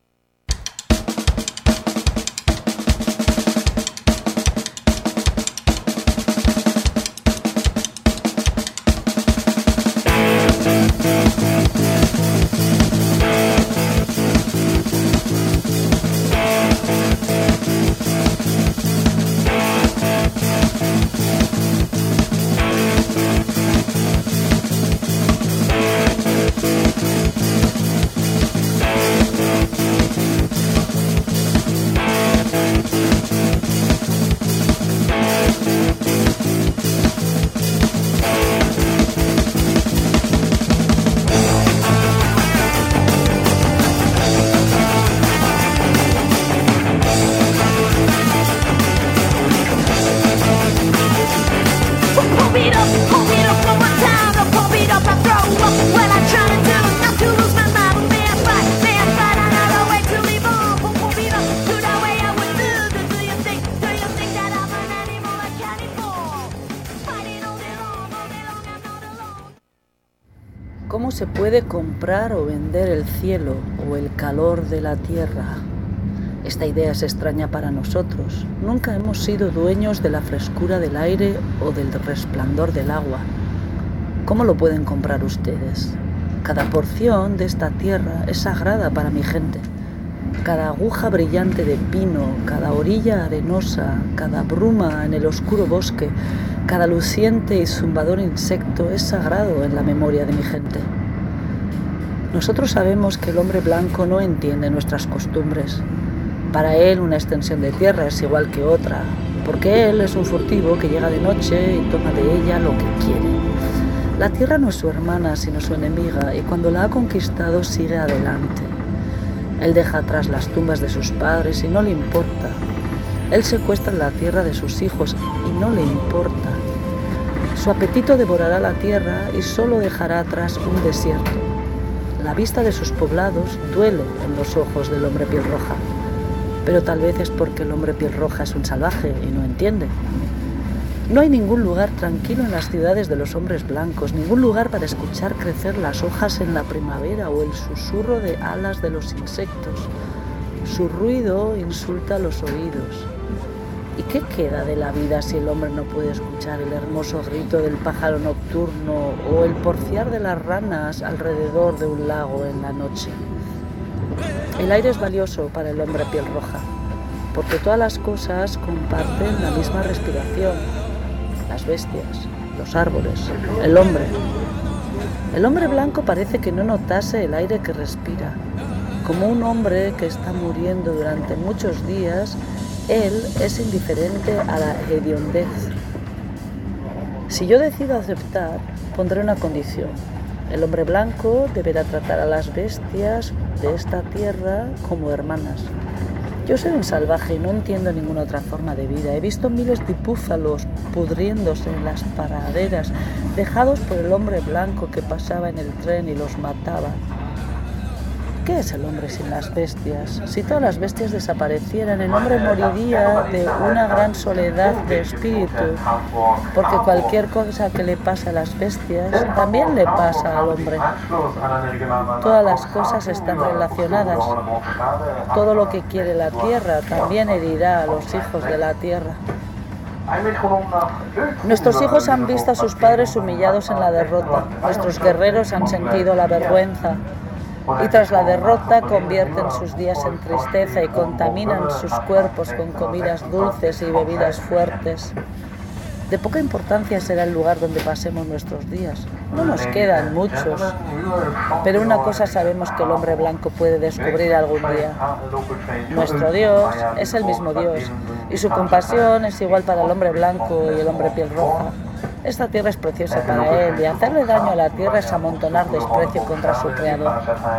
¿Cómo se puede comprar o vender el cielo o el calor de la tierra? Esta idea es extraña para nosotros. Nunca hemos sido dueños de la frescura del aire o del resplandor del agua. ¿Cómo lo pueden comprar ustedes? Cada porción de esta tierra es sagrada para mi gente. Cada aguja brillante de pino, cada orilla arenosa, cada bruma en el oscuro bosque, cada luciente y zumbador insecto es sagrado en la memoria de mi gente. Nosotros sabemos que el hombre blanco no entiende nuestras costumbres. Para él una extensión de tierra es igual que otra, porque él es un furtivo que llega de noche y toma de ella lo que quiere. La tierra no es su hermana, sino su enemiga, y cuando la ha conquistado sigue adelante. Él deja atrás las tumbas de sus padres y no le importa. Él secuestra la tierra de sus hijos y no le importa. Su apetito devorará la tierra y solo dejará atrás un desierto. La vista de sus poblados duele en los ojos del hombre piel roja, pero tal vez es porque el hombre piel roja es un salvaje y no entiende. No hay ningún lugar tranquilo en las ciudades de los hombres blancos, ningún lugar para escuchar crecer las hojas en la primavera o el susurro de alas de los insectos. Su ruido insulta los oídos. ¿Y qué queda de la vida si el hombre no puede escuchar el hermoso grito del pájaro nocturno o el porciar de las ranas alrededor de un lago en la noche? El aire es valioso para el hombre piel roja, porque todas las cosas comparten la misma respiración. Las bestias, los árboles, el hombre. El hombre blanco parece que no notase el aire que respira. Como un hombre que está muriendo durante muchos días, él es indiferente a la hediondez. Si yo decido aceptar, pondré una condición. El hombre blanco deberá tratar a las bestias de esta tierra como hermanas. Yo soy un salvaje y no entiendo ninguna otra forma de vida. He visto miles de búfalos pudriéndose en las praderas, dejados por el hombre blanco que pasaba en el tren y los mataba. ¿Qué es el hombre sin las bestias? Si todas las bestias desaparecieran, el hombre moriría de una gran soledad de espíritu, porque cualquier cosa que le pasa a las bestias también le pasa al hombre. Todas las cosas están relacionadas. Todo lo que quiere la tierra también herirá a los hijos de la tierra. Nuestros hijos han visto a sus padres humillados en la derrota. Nuestros guerreros han sentido la vergüenza. Y tras la derrota convierten sus días en tristeza y contaminan sus cuerpos con comidas dulces y bebidas fuertes. De poca importancia será el lugar donde pasemos nuestros días. No nos quedan muchos, pero una cosa sabemos que el hombre blanco puede descubrir algún día. Nuestro Dios es el mismo Dios, y su compasión es igual para el hombre blanco y el hombre piel roja. Esta tierra es preciosa para él, y hacerle daño a la tierra es amontonar desprecio contra su creador.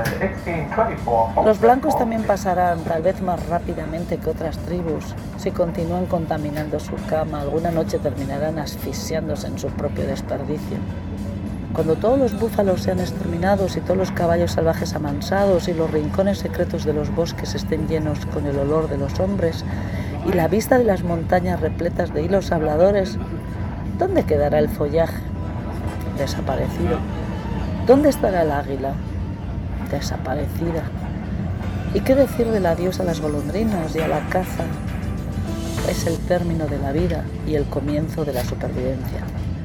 Los blancos también pasarán, tal vez más rápidamente que otras tribus. Si continúan contaminando su cama, alguna noche terminarán asfixiándose en su propio desperdicio. Cuando todos los búfalos sean exterminados y todos los caballos salvajes amansados y los rincones secretos de los bosques estén llenos con el olor de los hombres y la vista de las montañas repletas de hilos habladores, ¿dónde quedará el follaje? Desaparecido. ¿Dónde estará el águila? Desaparecida. ¿Y qué decir del adiós a las golondrinas y a la caza? Es el término de la vida y el comienzo de la supervivencia.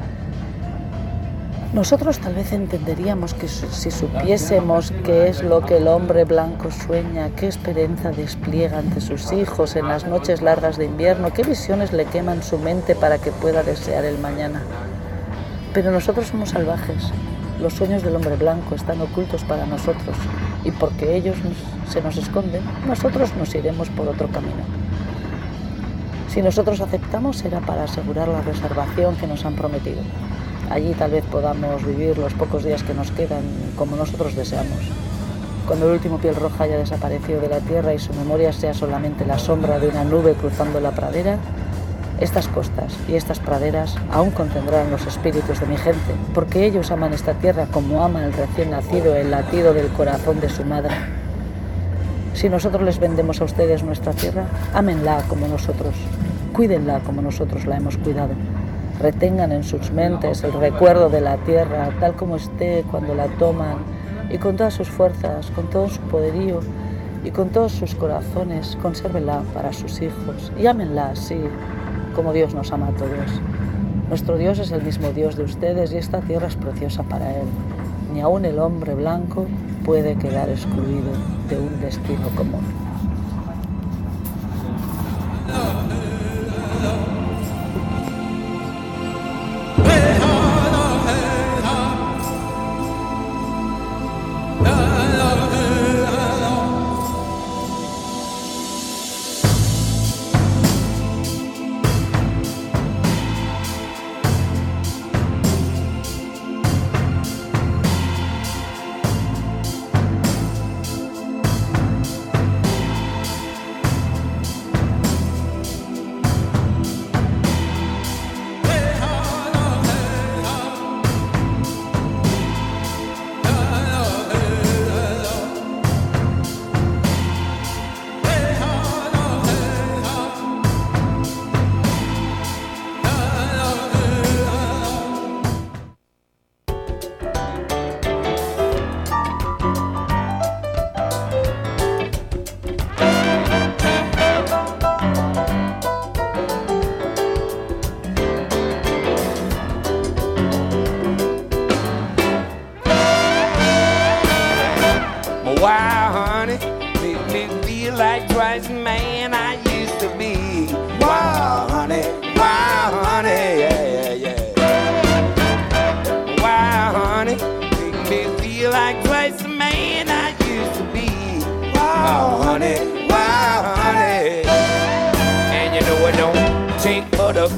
Nosotros tal vez entenderíamos que si supiésemos qué es lo que el hombre blanco sueña, qué esperanza despliega ante sus hijos en las noches largas de invierno, qué visiones le queman su mente para que pueda desear el mañana. Pero nosotros somos salvajes. Los sueños del hombre blanco están ocultos para nosotros, y porque ellos nos, se nos esconden, nosotros nos iremos por otro camino. Si nosotros aceptamos, será para asegurar la reservación que nos han prometido. Allí tal vez podamos vivir los pocos días que nos quedan como nosotros deseamos. Cuando el último piel roja haya desaparecido de la tierra y su memoria sea solamente la sombra de una nube cruzando la pradera, estas costas y estas praderas aún contendrán los espíritus de mi gente, porque ellos aman esta tierra como ama el recién nacido el latido del corazón de su madre. Si nosotros les vendemos a ustedes nuestra tierra, ámenla como nosotros, cuídenla como nosotros la hemos cuidado. Retengan en sus mentes el recuerdo de la tierra tal como esté cuando la toman, y con todas sus fuerzas, con todo su poderío y con todos sus corazones, consérvenla para sus hijos y ámenla así como Dios nos ama a todos. Nuestro Dios es el mismo Dios de ustedes y esta tierra es preciosa para Él. Ni aun el hombre blanco puede quedar excluido de un destino común.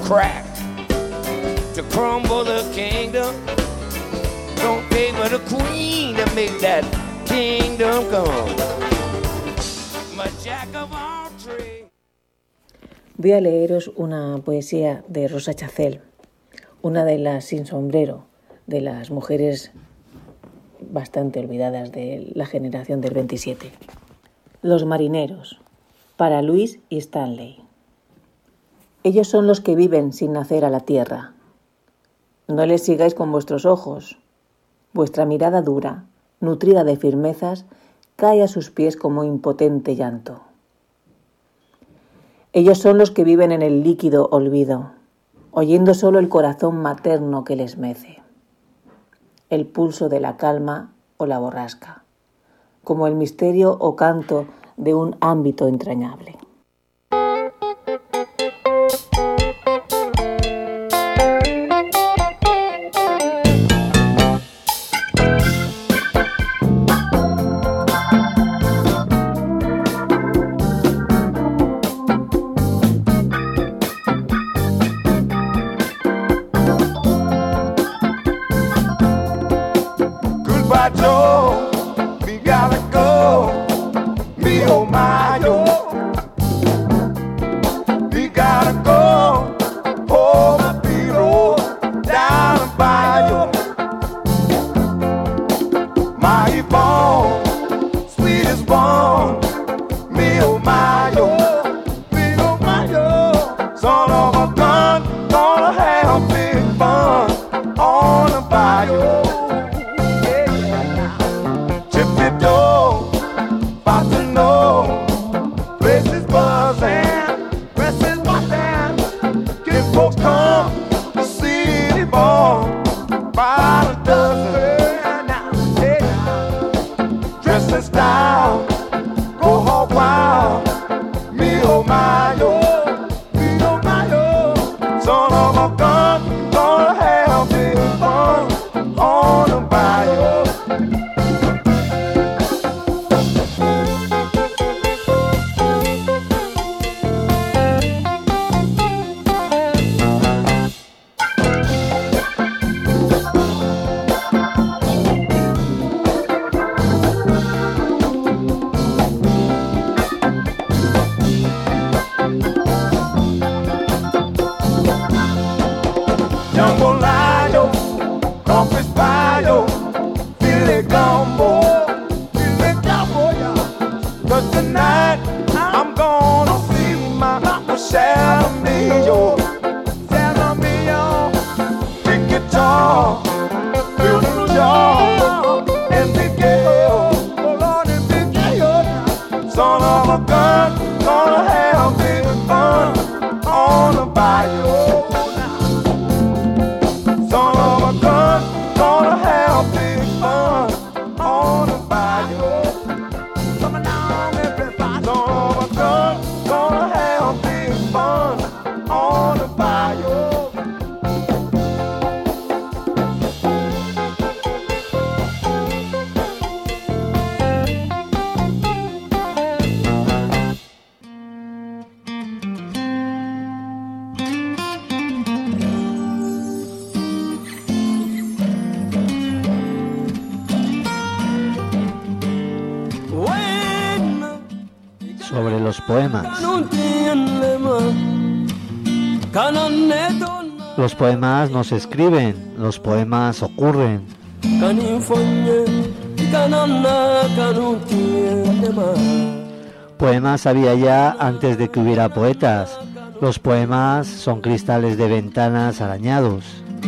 crack to crumble the kingdom. Don't pay for the queen to make that kingdom come. My jack of all trades. Voy a leeros una poesía de Rosa Chacel, una de las sin sombrero, de las mujeres bastante olvidadas de la generación del veintisiete. Los marineros, para Luis y Stanley. Ellos son los que viven sin nacer a la tierra. No les sigáis con vuestros ojos. Vuestra mirada dura, nutrida de firmezas, cae a sus pies como impotente llanto. Ellos son los que viven en el líquido olvido, oyendo solo el corazón materno que les mece, el pulso de la calma o la borrasca, como el misterio o canto de un ámbito entrañable. Sobre los poemas. Los poemas no se escriben, los poemas ocurren. Poemas había ya antes de que hubiera poetas. Los poemas son cristales de ventanas arañados.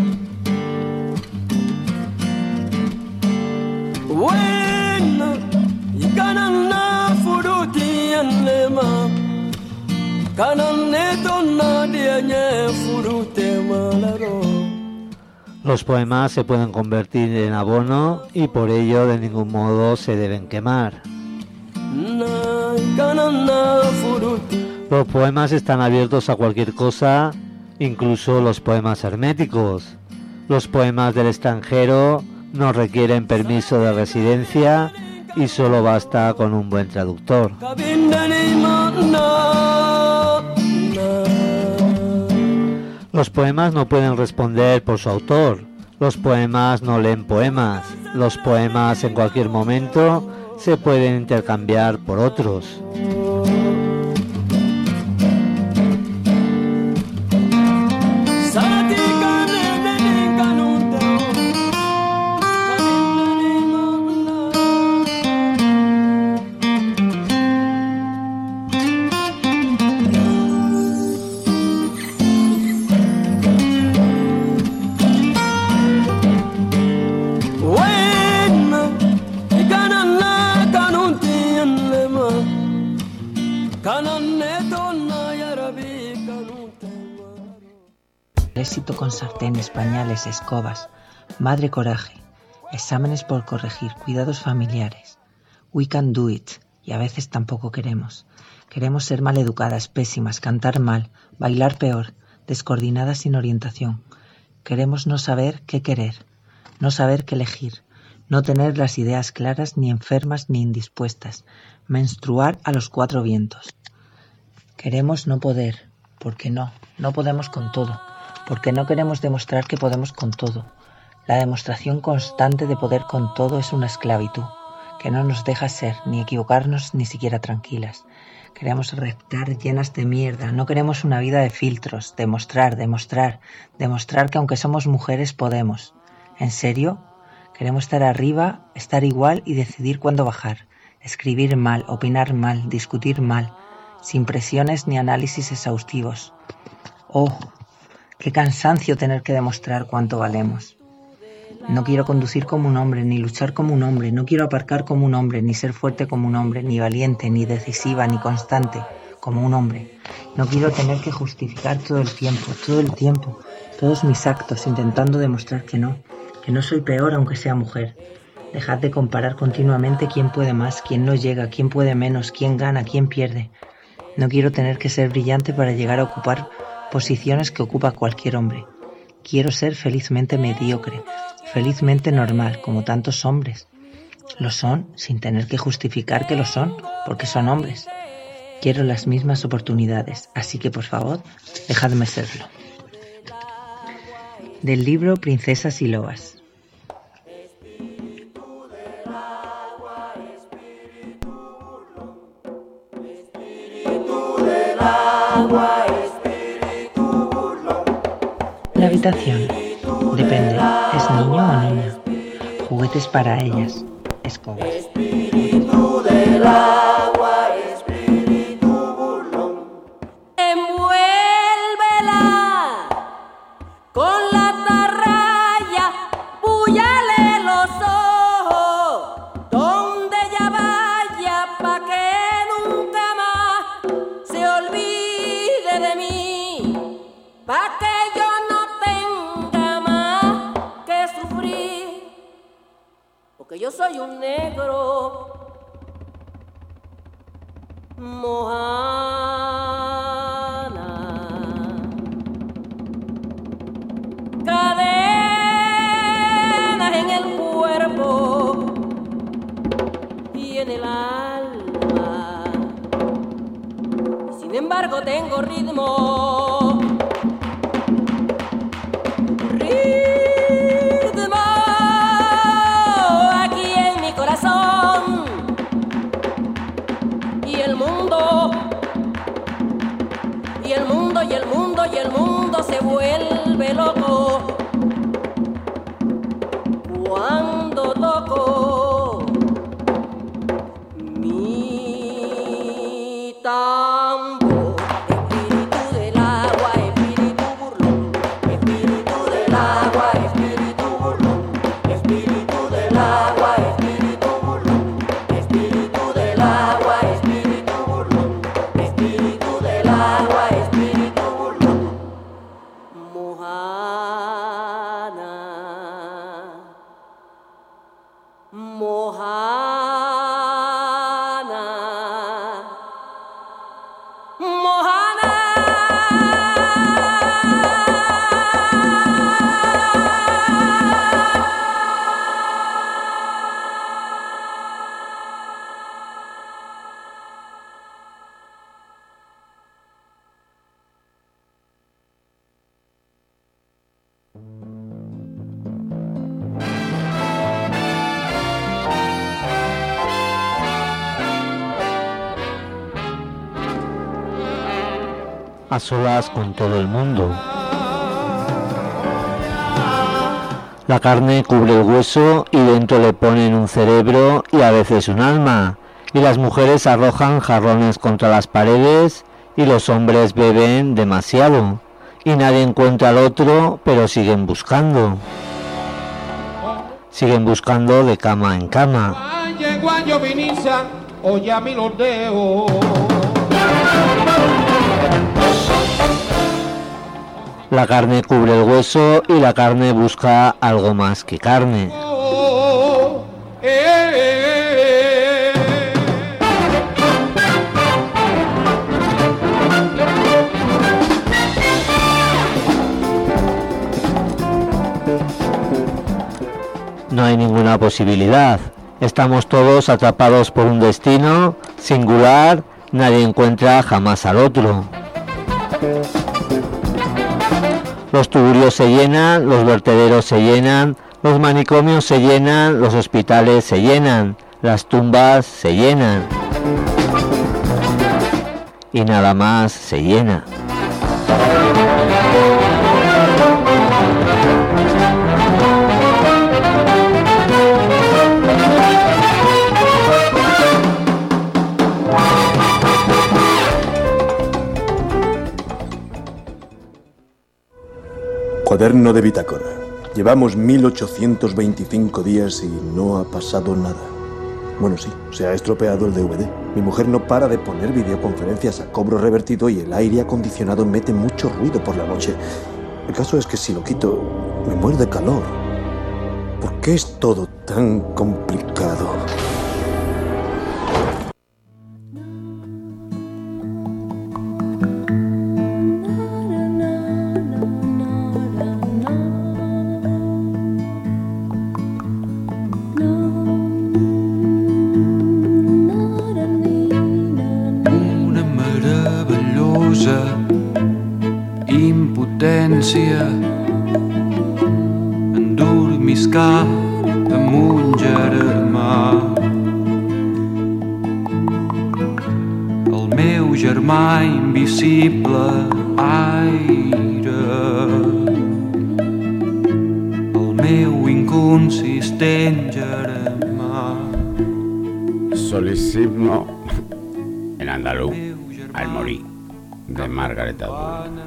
Los poemas se pueden convertir en abono y por ello de ningún modo se deben quemar. Los poemas están abiertos a cualquier cosa, incluso los poemas herméticos. Los poemas del extranjero no requieren permiso de residencia y solo basta con un buen traductor. Los poemas no pueden responder por su autor. Los poemas no leen poemas. Los poemas en cualquier momento se pueden intercambiar por otros. Éxito con sartenes, pañales, escobas, madre coraje, exámenes por corregir, cuidados familiares. We can do it, y a veces tampoco queremos. Queremos ser maleducadas, pésimas, cantar mal, bailar peor, descoordinadas sin orientación. Queremos no saber qué querer, no saber qué elegir, no tener las ideas claras ni enfermas ni indispuestas, menstruar a los cuatro vientos. Queremos no poder, porque no, no podemos con todo. Porque no queremos demostrar que podemos con todo. La demostración constante de poder con todo es una esclavitud, que no nos deja ser, ni equivocarnos, ni siquiera tranquilas. Queremos reptar llenas de mierda, no queremos una vida de filtros, demostrar, demostrar, demostrar que aunque somos mujeres podemos. ¿En serio? Queremos estar arriba, estar igual y decidir cuándo bajar. Escribir mal, opinar mal, discutir mal, sin presiones ni análisis exhaustivos. Oh, qué cansancio tener que demostrar cuánto valemos. No quiero conducir como un hombre, ni luchar como un hombre, no quiero aparcar como un hombre, ni ser fuerte como un hombre, ni valiente, ni decisiva, ni constante como un hombre. No quiero tener que justificar todo el tiempo, todo el tiempo, todos mis actos, intentando demostrar que no, que no soy peor aunque sea mujer. Dejad de comparar continuamente quién puede más, quién no llega, quién puede menos, quién gana, quién pierde. No quiero tener que ser brillante para llegar a ocupar posiciones que ocupa cualquier hombre. Quiero ser felizmente mediocre, felizmente normal, como tantos hombres. Lo son sin tener que justificar que lo son, porque son hombres. Quiero las mismas oportunidades, así que por favor, dejadme serlo. Del libro Princesas y Lobas. La habitación. Depende, ¿es niño o niña? Juguetes para ellas. Escobas. Espíritu del agua, espíritu burlón. Envuélvela con la atarraya, púyale los ojos, donde ella vaya, pa' que nunca más se olvide de mí, pa' que yo no tenga más que sufrir, porque yo soy un negro mojana, cadenas en el cuerpo y en el alma, sin embargo tengo ritmo, ritmo aquí en mi corazón. Y el mundo, y el mundo, y el mundo, y el mundo se vuelve loco cuando toco mi tambor. Espíritu del agua, espíritu burlón, espíritu del agua, espíritu burlón, espíritu del agua, espíritu burlón, espíritu del agua, espíritu burlón, espíritu del agua, espíritu burlón. Mojana, mojana, mojana. a solas con todo el mundo. La carne cubre el hueso y dentro le ponen un cerebro y a veces un alma, y las mujeres arrojan jarrones contra las paredes y los hombres beben demasiado, y nadie encuentra al otro, pero siguen buscando. Siguen buscando de cama en cama. La carne cubre el hueso y la carne busca algo más que carne. No hay ninguna posibilidad. Estamos todos atrapados por un destino singular. Nadie encuentra jamás al otro. Los tuburios se llenan, los vertederos se llenan, los manicomios se llenan, los hospitales se llenan, las tumbas se llenan. Y nada más se llena. Cuaderno de bitácora. Llevamos mil ochocientos veinticinco días y no ha pasado nada. Bueno, sí, se ha estropeado el D V D. Mi mujer no para de poner videoconferencias a cobro revertido y el aire acondicionado mete mucho ruido por la noche. El caso es que si lo quito, me muero de calor. ¿Por qué es todo tan complicado? Impotència endormiscar amb un germà. El meu germà invisible aire, el meu inconsistent germà. Solissimno en andaluz, al morir, de Margaret Atwood.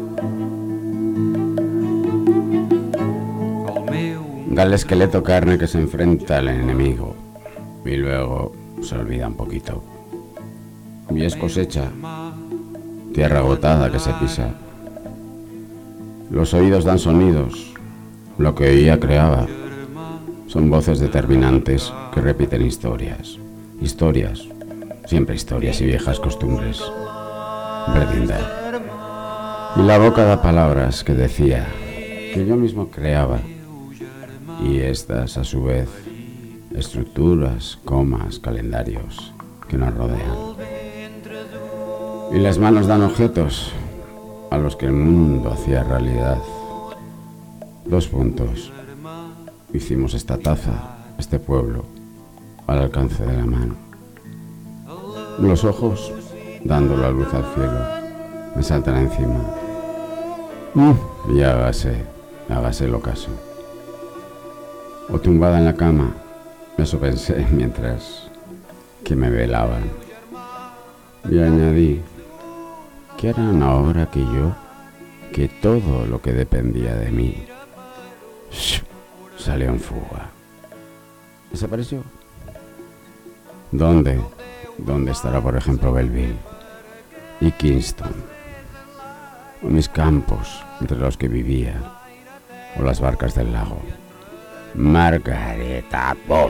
Da el esqueleto carne que se enfrenta al enemigo y luego se olvida un poquito. Y es cosecha, tierra agotada que se pisa. Los oídos dan sonidos, lo que oía creaba. Son voces determinantes que repiten historias. Historias, siempre historias y viejas costumbres. Bredinder. Y la boca da palabras que decía, que yo mismo creaba. Y estas, a su vez, estructuras, comas, calendarios que nos rodean. Y las manos dan objetos a los que el mundo hacía realidad. Dos puntos. Hicimos esta taza, este pueblo, al alcance de la mano. Los ojos, dando la luz al cielo, me saltan encima. Y hágase, hágase el ocaso. O tumbada en la cama, eso pensé mientras que me velaban. Y añadí, ¿qué harán ahora que yo, que todo lo que dependía de mí, ¡shh!, salió en fuga? ¿Desapareció? ¿Dónde? ¿Dónde estará, por ejemplo, Belleville? Y Kingston. O mis campos, entre los que vivía. O las barcas del lago. Margaret Atwood.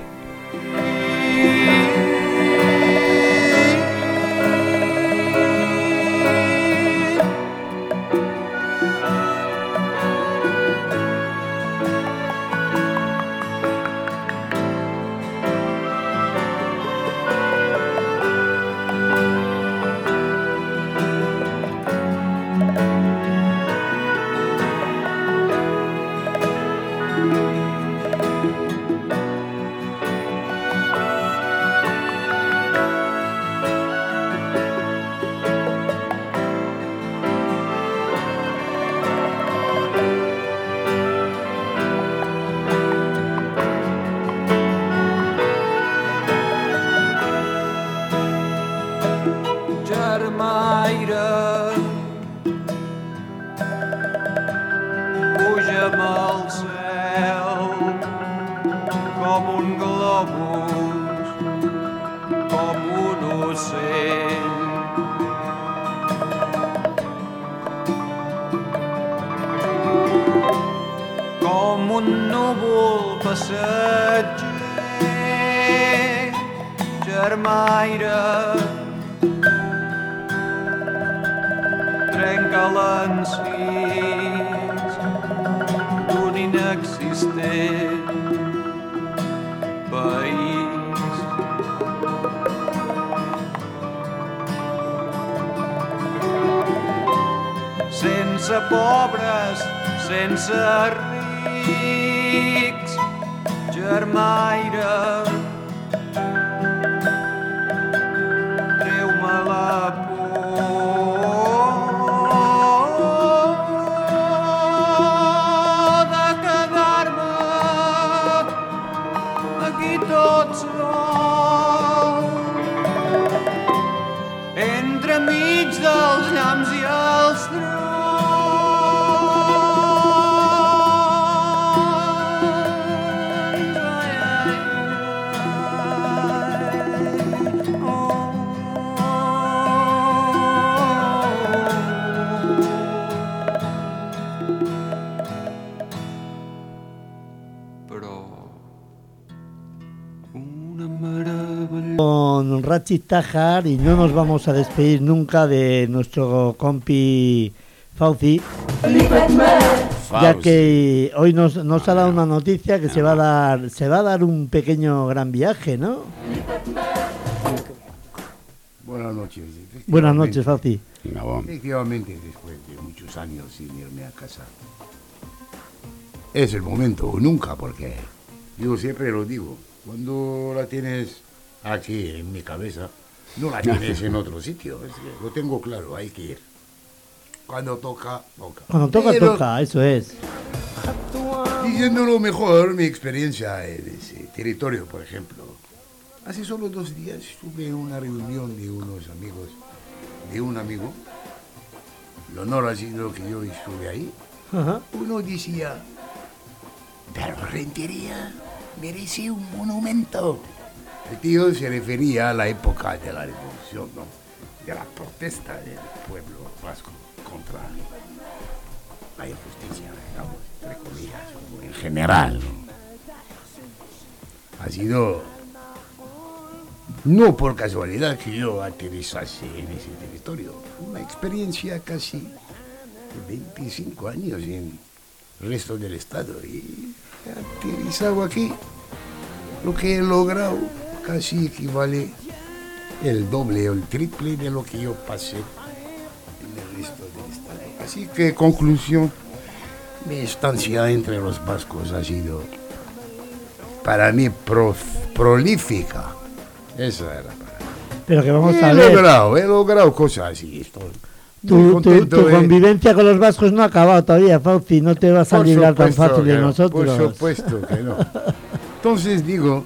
un núvol passatger. Germaire, trenca l'encís d'un inexistent país. Sense pobres, sense rics, germaire, treu-me la por de quedar-me aquí tot sol, entremig dels llamps i els trons. Con Rachid Tajar, y no nos vamos a despedir nunca de nuestro compi Fauci, ya que hoy nos, nos ha dado una noticia que se va a dar se va a dar un pequeño gran viaje, ¿no? Buenas noches. Buenas noches, Fauci. Efectivamente, después de muchos años sin irme a casa, es el momento o nunca, porque yo siempre lo digo, cuando la tienes aquí en mi cabeza, no la tienes en otro sitio. Es que lo tengo claro, hay que ir. Cuando toca, toca. Cuando toca, Pero, toca, eso es. Diciendo lo mejor, mi experiencia en ese territorio, por ejemplo. Hace solo dos días estuve en una reunión de unos amigos, de un amigo. El honor ha sido que yo estuve ahí. Ajá. Uno decía, pero Rentería merece un monumento. El tío se refería a la época de la revolución, ¿no? De la protesta del pueblo vasco contra la injusticia, digamos, entre comillas, en general, ¿no? Ha sido, no por casualidad que yo aterrizase en ese territorio, una experiencia casi de veinticinco años en el resto del estado, y he aterrizado aquí. Lo que he logrado casi equivale el doble o el triple de lo que yo pasé en el resto del estado. Así que, conclusión, mi estancia entre los vascos ha sido para mí pro, prolífica. Esa era para mí. Pero que vamos he a ver. Logrado, he logrado cosas así. Estoy Tu, tu, tu de... convivencia con los vascos no ha acabado todavía, Fauci. No te vas a Por librar tan supuesto fácil de que no, nosotros. Por supuesto que no. Entonces digo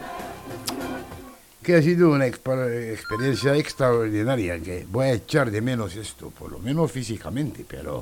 que ha sido una exper- experiencia extraordinaria, que voy a echar de menos esto, por lo menos físicamente, pero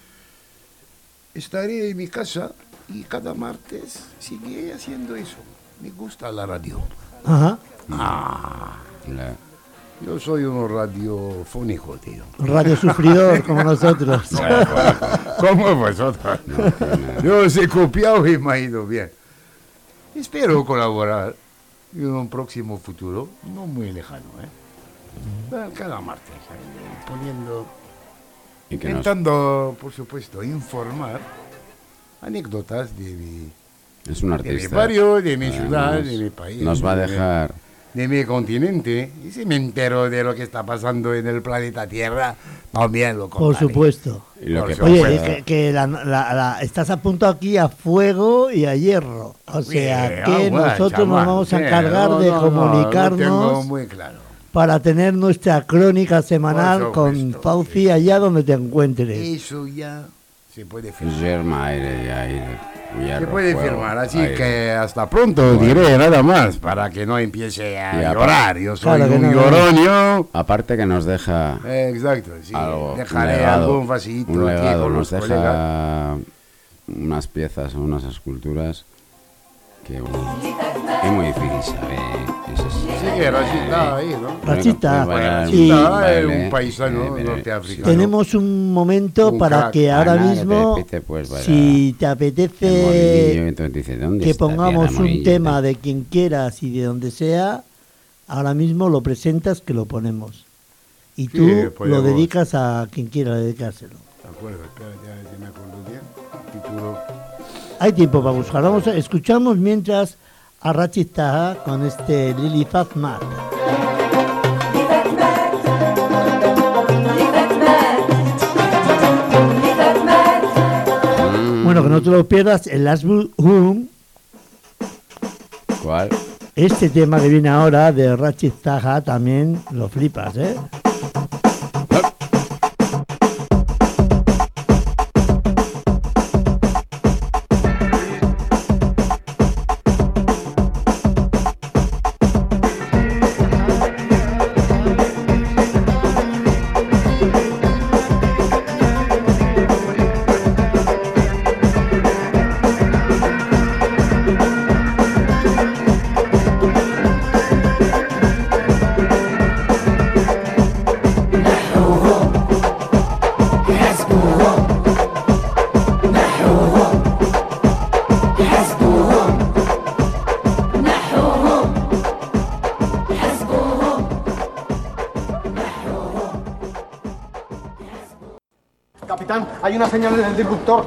estaré en mi casa y cada martes seguiré haciendo eso. Me gusta la radio. Ajá. Ah, yo soy un radiofónico, tío. Radio sufridor, como nosotros. Como vosotros. Yo os he copiado y me ha ido bien. Espero colaborar en un próximo futuro, no muy lejano, ¿eh? Cada martes, ahí, poniendo, ¿Y que intentando, por supuesto, informar anécdotas de mi, Es un de artista. mi barrio, de mi Además, ciudad, de mi país. Nos va a de mi- dejar. de mi continente, y si me entero de lo que está pasando en el planeta Tierra, también lo contaré. Por supuesto. Y lo que Oye, pasa- que, que la, la- la- estás apuntado aquí a fuego y a hierro. O sea, Bien, que agua, nosotros chaval, nos vamos a bien, encargar no, de no, no, comunicarnos lo tengo muy claro. para tener nuestra crónica semanal Por con supuesto, Fauci allá donde te encuentres. Eso ya se puede firmar. Germaire y aire. Se hierro, puede fuego, firmar, así aire. que hasta pronto diré nada más para que no empiece a Y aparte- llorar. Yo soy Claro que un no, no. lloroño. Aparte que nos deja Eh, Exacto, sí. algo, un Dejaré legado, algún vasito un aquí legado, con nos los deja colegas. unas piezas o unas esculturas que bueno, Es muy difícil saber. Sí, Rachita ahí, ¿no? Rachita. Rachita es Y- un paisano norteafricano. Tenemos un momento Un para crack. que ahora Ah, nada, mismo, te repite, pues, para si te el apetece molinillo, entonces dice, ¿dónde que está, tía, pongamos la un molilla? tema de quien quieras y de donde sea, ahora mismo lo presentas que lo ponemos. Y Sí, tú podemos. lo dedicas a quien quiera dedicárselo. De acuerdo, espera, ya, ya me acuerdo bien. Título. Hay tiempo para buscar. Vamos a, escuchamos mientras a Rachid Taha con este Lily Fatmat. Bueno, que no te lo pierdas, el Last Boom. ¿Cuál? Este tema que viene ahora de Rachid Taha también lo flipas, ¿eh? Capitán, hay una señal en el disruptor.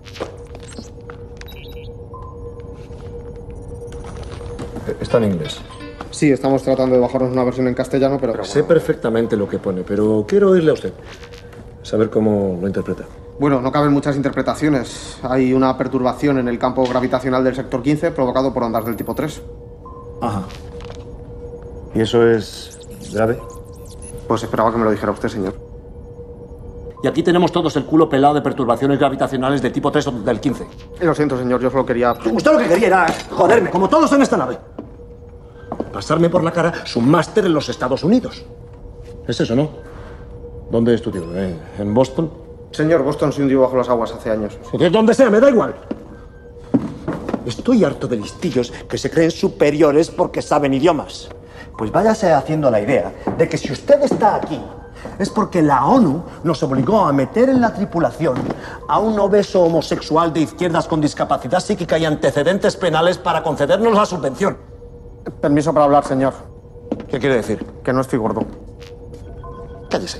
Está en inglés. Sí, estamos tratando de bajarnos una versión en castellano, pero... Sé perfectamente lo que pone, pero quiero oírle a usted. Saber cómo lo interpreta. Bueno, no caben muchas interpretaciones. Hay una perturbación en el campo gravitacional del sector quince provocado por ondas del tipo tres. Ajá. ¿Y eso es grave? Pues esperaba que me lo dijera usted, señor. Y aquí tenemos todos el culo pelado de perturbaciones gravitacionales de tipo tres o del quince. Lo siento, señor, yo solo quería... Usted lo que quería era joderme, como todos en esta nave. Pasarme por la cara su máster en los Estados Unidos. Es eso, ¿no? ¿Dónde estudió? ¿En, en Boston? Señor, Boston se hundió bajo las aguas hace años. De donde sea, me da igual. Estoy harto de listillos que se creen superiores porque saben idiomas. Pues váyase haciendo la idea de que si usted está aquí es porque la ONU nos obligó a meter en la tripulación a un obeso homosexual de izquierdas con discapacidad psíquica y antecedentes penales para concedernos la subvención. Permiso para hablar, señor. ¿Qué quiere decir? Que no estoy gordo. Cállese.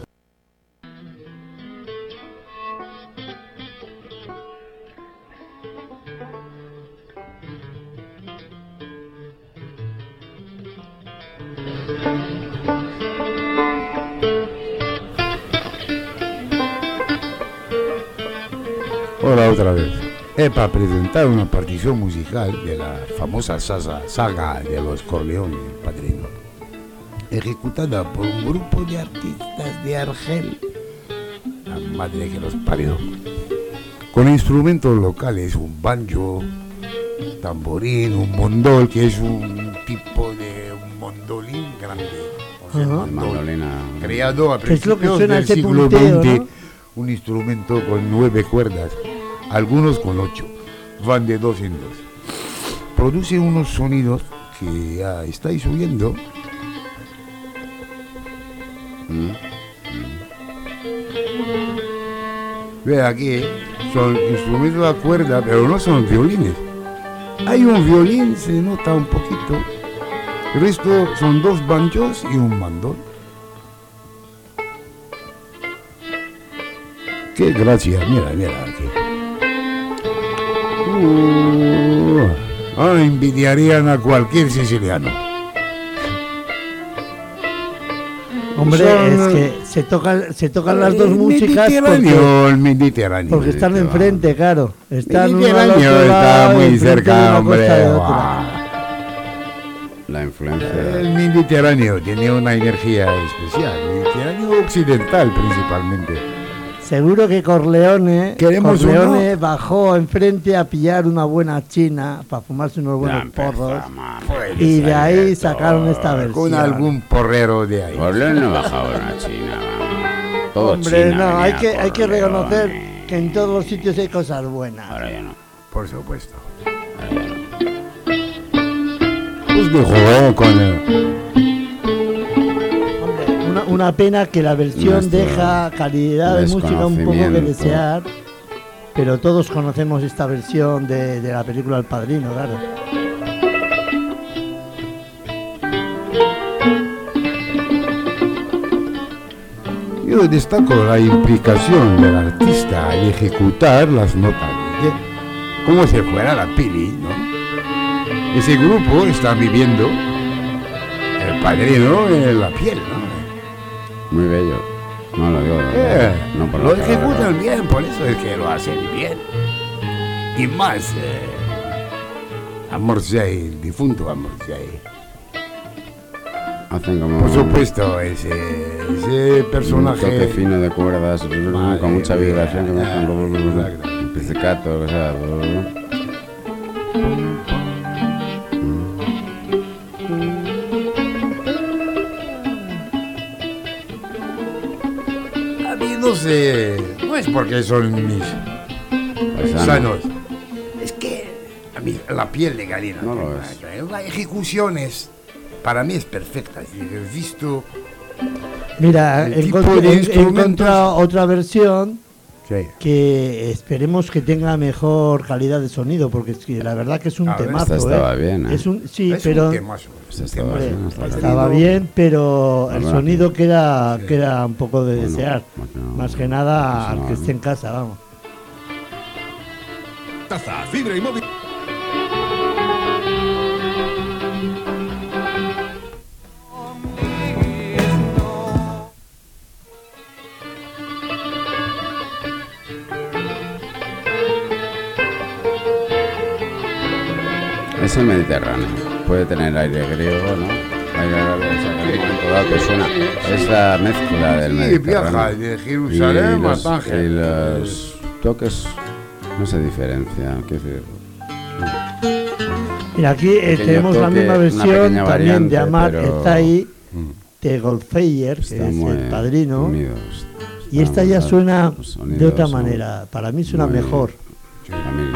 Hola otra vez. Es para presentar una partición musical de la famosa saga, saga de los Corleone, padrino, ejecutada por un grupo de artistas de Argel, la madre que los parió, con instrumentos locales, un banjo, tamborín, un mondol, que es un tipo de un mondolín grande, o sea, Ajá. mondol, Mandolina. creado a ¿Qué es lo que principios suena del ese siglo punteo, veinte, no? un instrumento con nueve cuerdas, algunos con ocho, van de dos en dos. Produce unos sonidos que ya estáis oyendo. Mm. Ve aquí, son instrumentos a cuerda, pero no son violines. Hay un violín, se nota un poquito. El resto son dos banjos y un mandol. Qué gracia, mira, mira aquí. Uh, ah, envidiarían a cualquier siciliano. Hombre, Son- es que se tocan, se tocan las El dos músicas Mediterráneo, porque, el Mediterráneo. porque están este, enfrente, claro. Están uno al Mediterráneo otro está lado, muy enfrente de cerca, una hombre. costa de otra. Guau. La influencia. El Mediterráneo tiene una energía especial, el Mediterráneo occidental principalmente. Seguro que Corleone, Queremos Corleone bajó enfrente a pillar una buena china para fumarse unos buenos porros y de ahí sacaron esta versión. Con algún porrero de ahí. Corleone no bajaba una China, vamos. Todo Hombre, China no, hay venía que, hay que Corleone. reconocer que en todos los sitios hay cosas buenas. Ahora ya no. Por supuesto. Ahora ya no. de jugar con el... Una, una pena que la versión Nuestro deja calidad de música un poco que desear, pero todos conocemos esta versión de, de la película El Padrino, claro. Yo destaco la implicación del artista al ejecutar las notas, ¿eh? Como si fuera la peli, ¿no? Ese grupo está viviendo El Padrino en la piel, ¿no? Muy bello. No lo digo. Eh, no por lo la ejecutan palabra. bien, por eso es que lo hacen bien. Y más, eh, Amorsay, el difunto Amorsay. Hacen como... Por supuesto, ese, ese personaje... Un toque fino de cuerdas, Madre con mucha mía, vibración, que me ah, hacen pizzicato, o sea... A mí no sé, no es porque son mis Paisanos. sanos. Es que a mí la piel de gallina. No lo es. La ejecución es, para mí es perfecta. He visto... Mira, el he, tipo encont- de he instrumentos- encontrado otra versión Sí. que esperemos que tenga mejor calidad de sonido, porque es que la verdad que es un A ver, temazo. esta estaba ¿eh? bien, ¿eh? Es un, sí, Es pero un temazo, es un Esta estaba temazo. bien, estaba estaba bien. bien, pero el Verdad. sonido queda, queda un poco de Bueno, desear. bueno, Más que nada pues al no, que no. esté en casa, vamos. Taza, fibra y móvil. Es el Mediterráneo. Puede tener aire griego, ¿no? Aire árabe, o sea, que en un momento dado te suena. Es la mezcla del Sí, Mediterráneo. viaja de Jerusalén y a los, Tánger. y los toques no se diferencian. Quiero decir, Mira, aquí eh, pequeño tenemos la toque, misma una versión pequeña también de variante, Amar pero- Ezai Mm. de Goldfeyer, que está es muy el padrino. unidos. Y esta Están ya los suena sonidos de otra son manera. Para mí suena muy mejor. familia.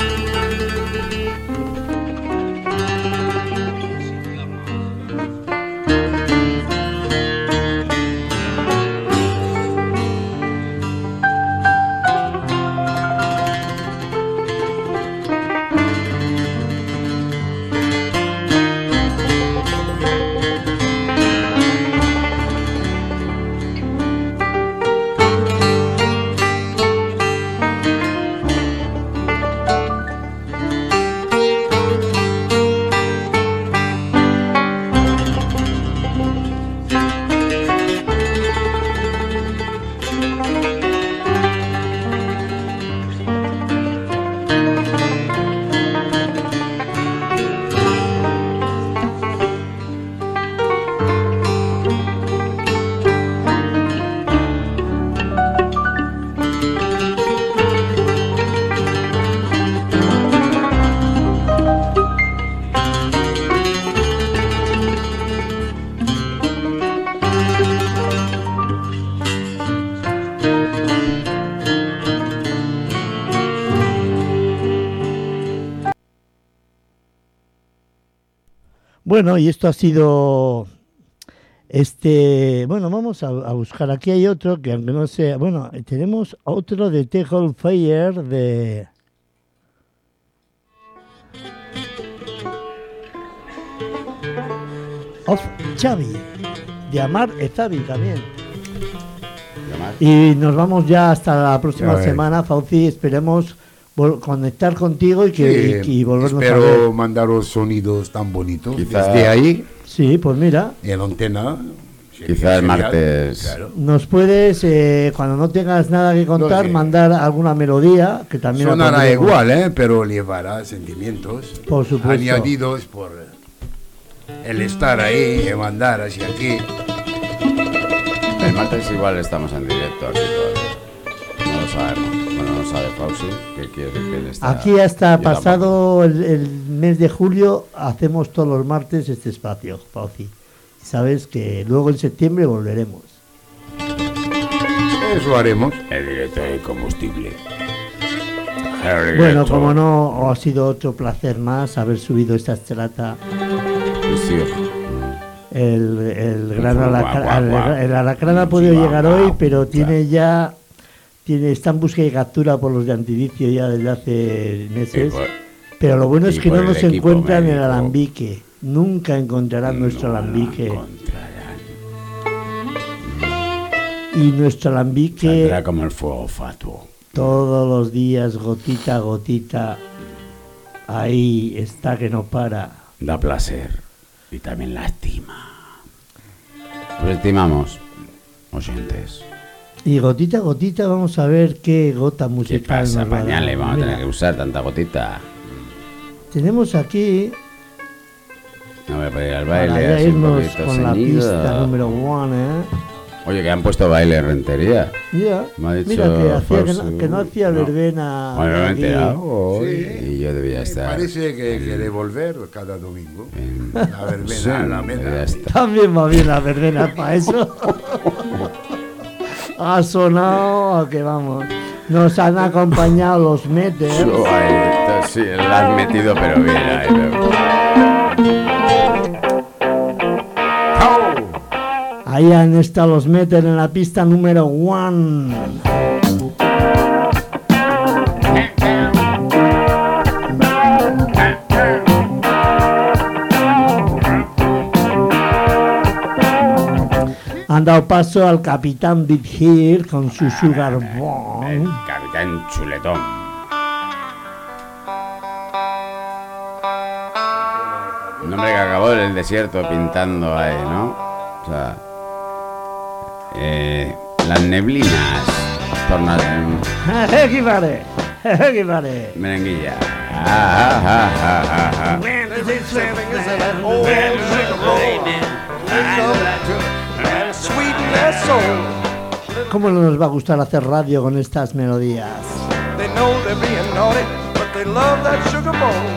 Bueno, y esto ha sido este. Bueno, vamos a, a buscar. Aquí hay otro que, aunque no sea. Bueno, tenemos otro de The Goldfeyer de. Of Xavi, de Amar Ezai también. Llamar. Y nos vamos ya hasta la próxima Ya ves. semana, Fauci. Esperemos vol- conectar contigo y que Sí, y, y volvernos a espero ver. mandaros sonidos tan bonitos Quizá- desde ahí, Sí, pues mira, en antena. Sería Quizá el genial, martes. claro. nos puedes, eh, cuando no tengas nada que contar, No, sí. mandar alguna melodía que también la Sonará pondremos. igual, ¿eh? Pero llevará sentimientos Por supuesto. añadidos por el estar ahí y mandar hacia aquí. El martes igual estamos en directo aquí todavía. No lo sabemos. Bueno, no sabe Fauci que quiere que él está. Aquí hasta lleva pasado el, el mes de julio hacemos todos los martes este espacio, Fauci. Sabes que luego en septiembre volveremos. Eso haremos. El directo de combustible. El Bueno, directo. como no, ha sido otro placer más haber subido esta estrata Lucio. El, el gran alacrán, el alacrán ha podido llegar hoy, pero tiene ya, tiene, está en busca y captura por los de Antivicio ya desde hace meses. Pero lo bueno es que no nos encuentran en el alambique. Nunca encontrarán nuestro alambique. Y nuestro alambique saldrá como el fuego fatuo. Todos los días, gotita a gotita, ahí está que no para. Da placer y también lastima. Os estimamos, oyentes. Y gotita a gotita vamos a ver qué gota musical. ¿Qué pasa, nos va a dar. pañales? Vamos Mira, a tener que usar tanta gotita. tenemos aquí No voy a poder ir al baile. para ya así un irnos poquito con la ceñido. pista número uno, ¿eh? Oye, que han puesto baile en Rentería. Ya, Me ha dicho mira que, hacía, que, no, Forsu. que no hacía No. verbena. Bueno, me he aquí. enterado hoy Sí. y yo debía estar. Parece que en- quiere volver cada domingo. La verbena, Sí, la debía mena. estar. También va bien la verbena para eso. Ha sonado que vamos. Nos han acompañado los Meters. Oh, ahí está, sí, la has metido, pero bien. Ahí, pero- Ahí han estado los Meters en la pista número uno. Han dado paso al Capitán Big Hill con su Sugar Bomb. Capitán Chuletón. Un hombre que acabó en el desierto pintando ahí, ¿no? O sea, eh, las neblinas tornan Equivale, equivale. merenguilla. Ah, ah, ah, ah, ah, ah. ¿Cómo no nos va a gustar hacer radio con estas melodías? They know they're being naughty, but they love that sugar bowl.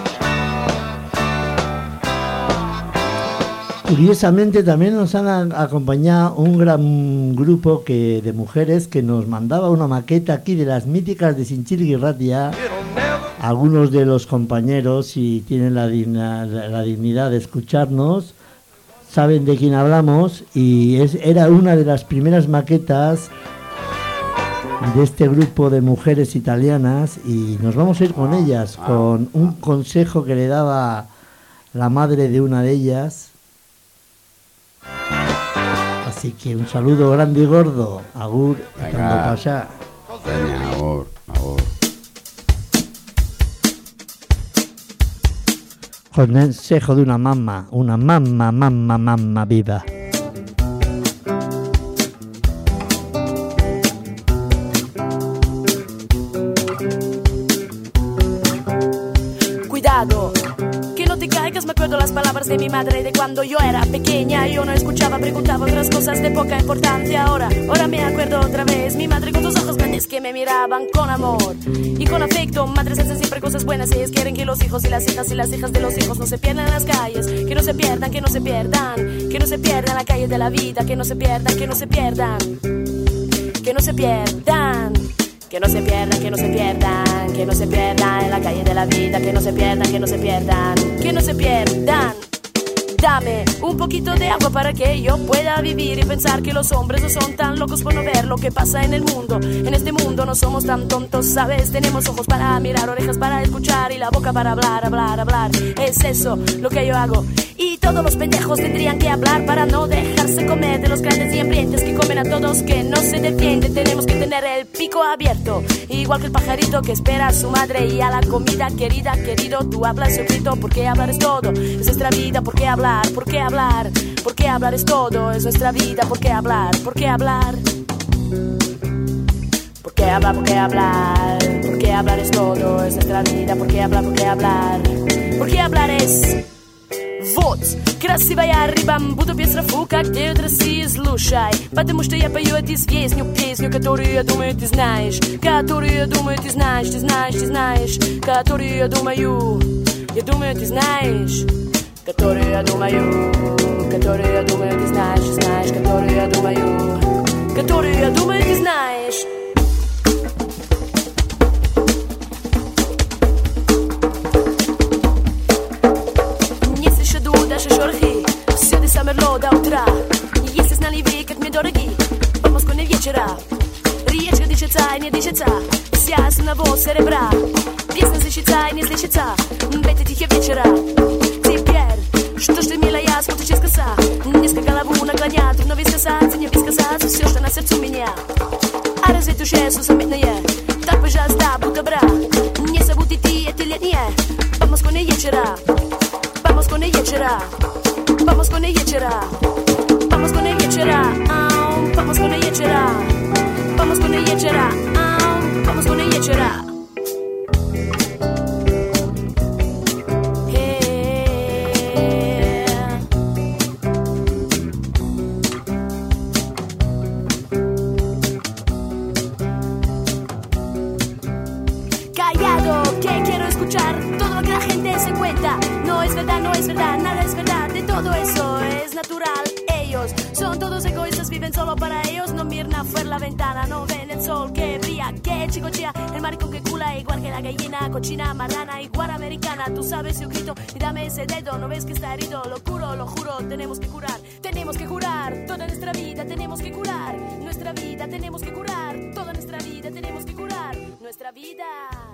Curiosamente también nos han a- acompañado un gran grupo que, de mujeres que nos mandaba una maqueta aquí de las míticas de Sinchilgui Ratia. Algunos de los compañeros, si tienen la, digna- la- la dignidad de escucharnos, saben de quién hablamos y es, era una de las primeras maquetas de este grupo de mujeres italianas y nos vamos a ir con ellas, con un consejo que le daba la madre de una de ellas. Así que un saludo grande y gordo. Agur, Venga. cuando pasa. Venga, agur, agur. Consejo de una mamá, una mamá, mamá, mamá viva. Cuidado, que no te caigas, me acuerdo las palabras de mi madre de cuando yo era pequeña. Yo no escuchaba, preguntaba otras cosas de poca importancia. Ahora, ahora me acuerdo otra vez, mi madre con tus ojos grandes que me miraban con amor y con afecto. Madres hacen siempre cosas buenas y ellas quieren que los hijos y las hijas y las hijas de los hijos no se pierdan en las calles, que no se pierdan, que no se pierdan, que no se pierdan en la calle de la vida, que no se pierdan, que no se pierdan, que no se pierdan. Que no se pierdan, que no se pierdan, que no se pierdan en la calle de la vida, que no se pierdan, que no se pierdan, que no se pierdan. Dame un poquito de agua para que yo pueda vivir y pensar que los hombres no son tan locos por no ver lo que pasa en el mundo. En este mundo no somos tan tontos, ¿sabes? Tenemos ojos para mirar, orejas para escuchar y la boca para hablar, hablar, hablar. Es eso lo que yo hago. Y todos los pendejos tendrían que hablar para no dejarse comer de los grandes y hambrientos que comen a todos, que no se defienden. Tenemos que tener el pico abierto, igual que el pajarito que espera a su madre y a la comida. Querida, querido, tú hablas y grito, porque hablar es todo, es nuestra vida, ¿por qué hablar? ¿Por qué hablar? ¿Por qué hablar es todo? Es nuestra vida, ¿por qué hablar? ¿Por qué hablar? ¿Por qué hablar? ¿Por qué hablar? ¿Por qué hablar es todo? Es nuestra vida, ¿por qué hablar? ¿Por qué hablar? ¿Por qué hablar es... Вот, красиво я рыбам буду без трафу, как девять России, слушай. Потому что я пою эту песню, песню, которую я думаю ты знаешь, которую я думаю ты знаешь, ты знаешь, ты знаешь, которую я думаю, я думаю ты знаешь, которую я думаю, которую я думаю ты знаешь, ты знаешь, которую я думаю, которую я думаю ты знаешь. наши шорохи, все до самого до утра. Если знали вы, как мне дороги, по Москве вечера. Речка дышится и не дышится, вся с одного серебра. Песня слышится и не слышится, в эти тихие вечера. Теперь, что ж ты, милая, смотришь из коса, низко голову наклонят, трудно высказаться, не высказаться все, что на сердце у меня. А разве душе сусамитное, так, пожалуйста, будь добра. Не забудь идти эти летние, по Москве вечера. По Москве вечера, по Москве вечера, по Москве вечера, по Москве вечера. Vamos con ella, chera. Ah, vamos con ella, chera. Callado, que quiero escuchar todo lo que la gente se cuenta. No es verdad, no es verdad, nada es verdad. De todo eso es natural. Ellos son todos egoístas, viven solo para ellos. No miran afuera la ventana, no ven el sol que brilla, que chicochea. El maricón que cula igual que la gallina, cochina, marrana, igual americana. Tú sabes yo grito y dame ese dedo. No ves que está herido, lo curo, lo juro. Tenemos que curar, tenemos que curar toda nuestra vida, tenemos que curar nuestra vida, tenemos que curar toda nuestra vida, tenemos que curar nuestra vida.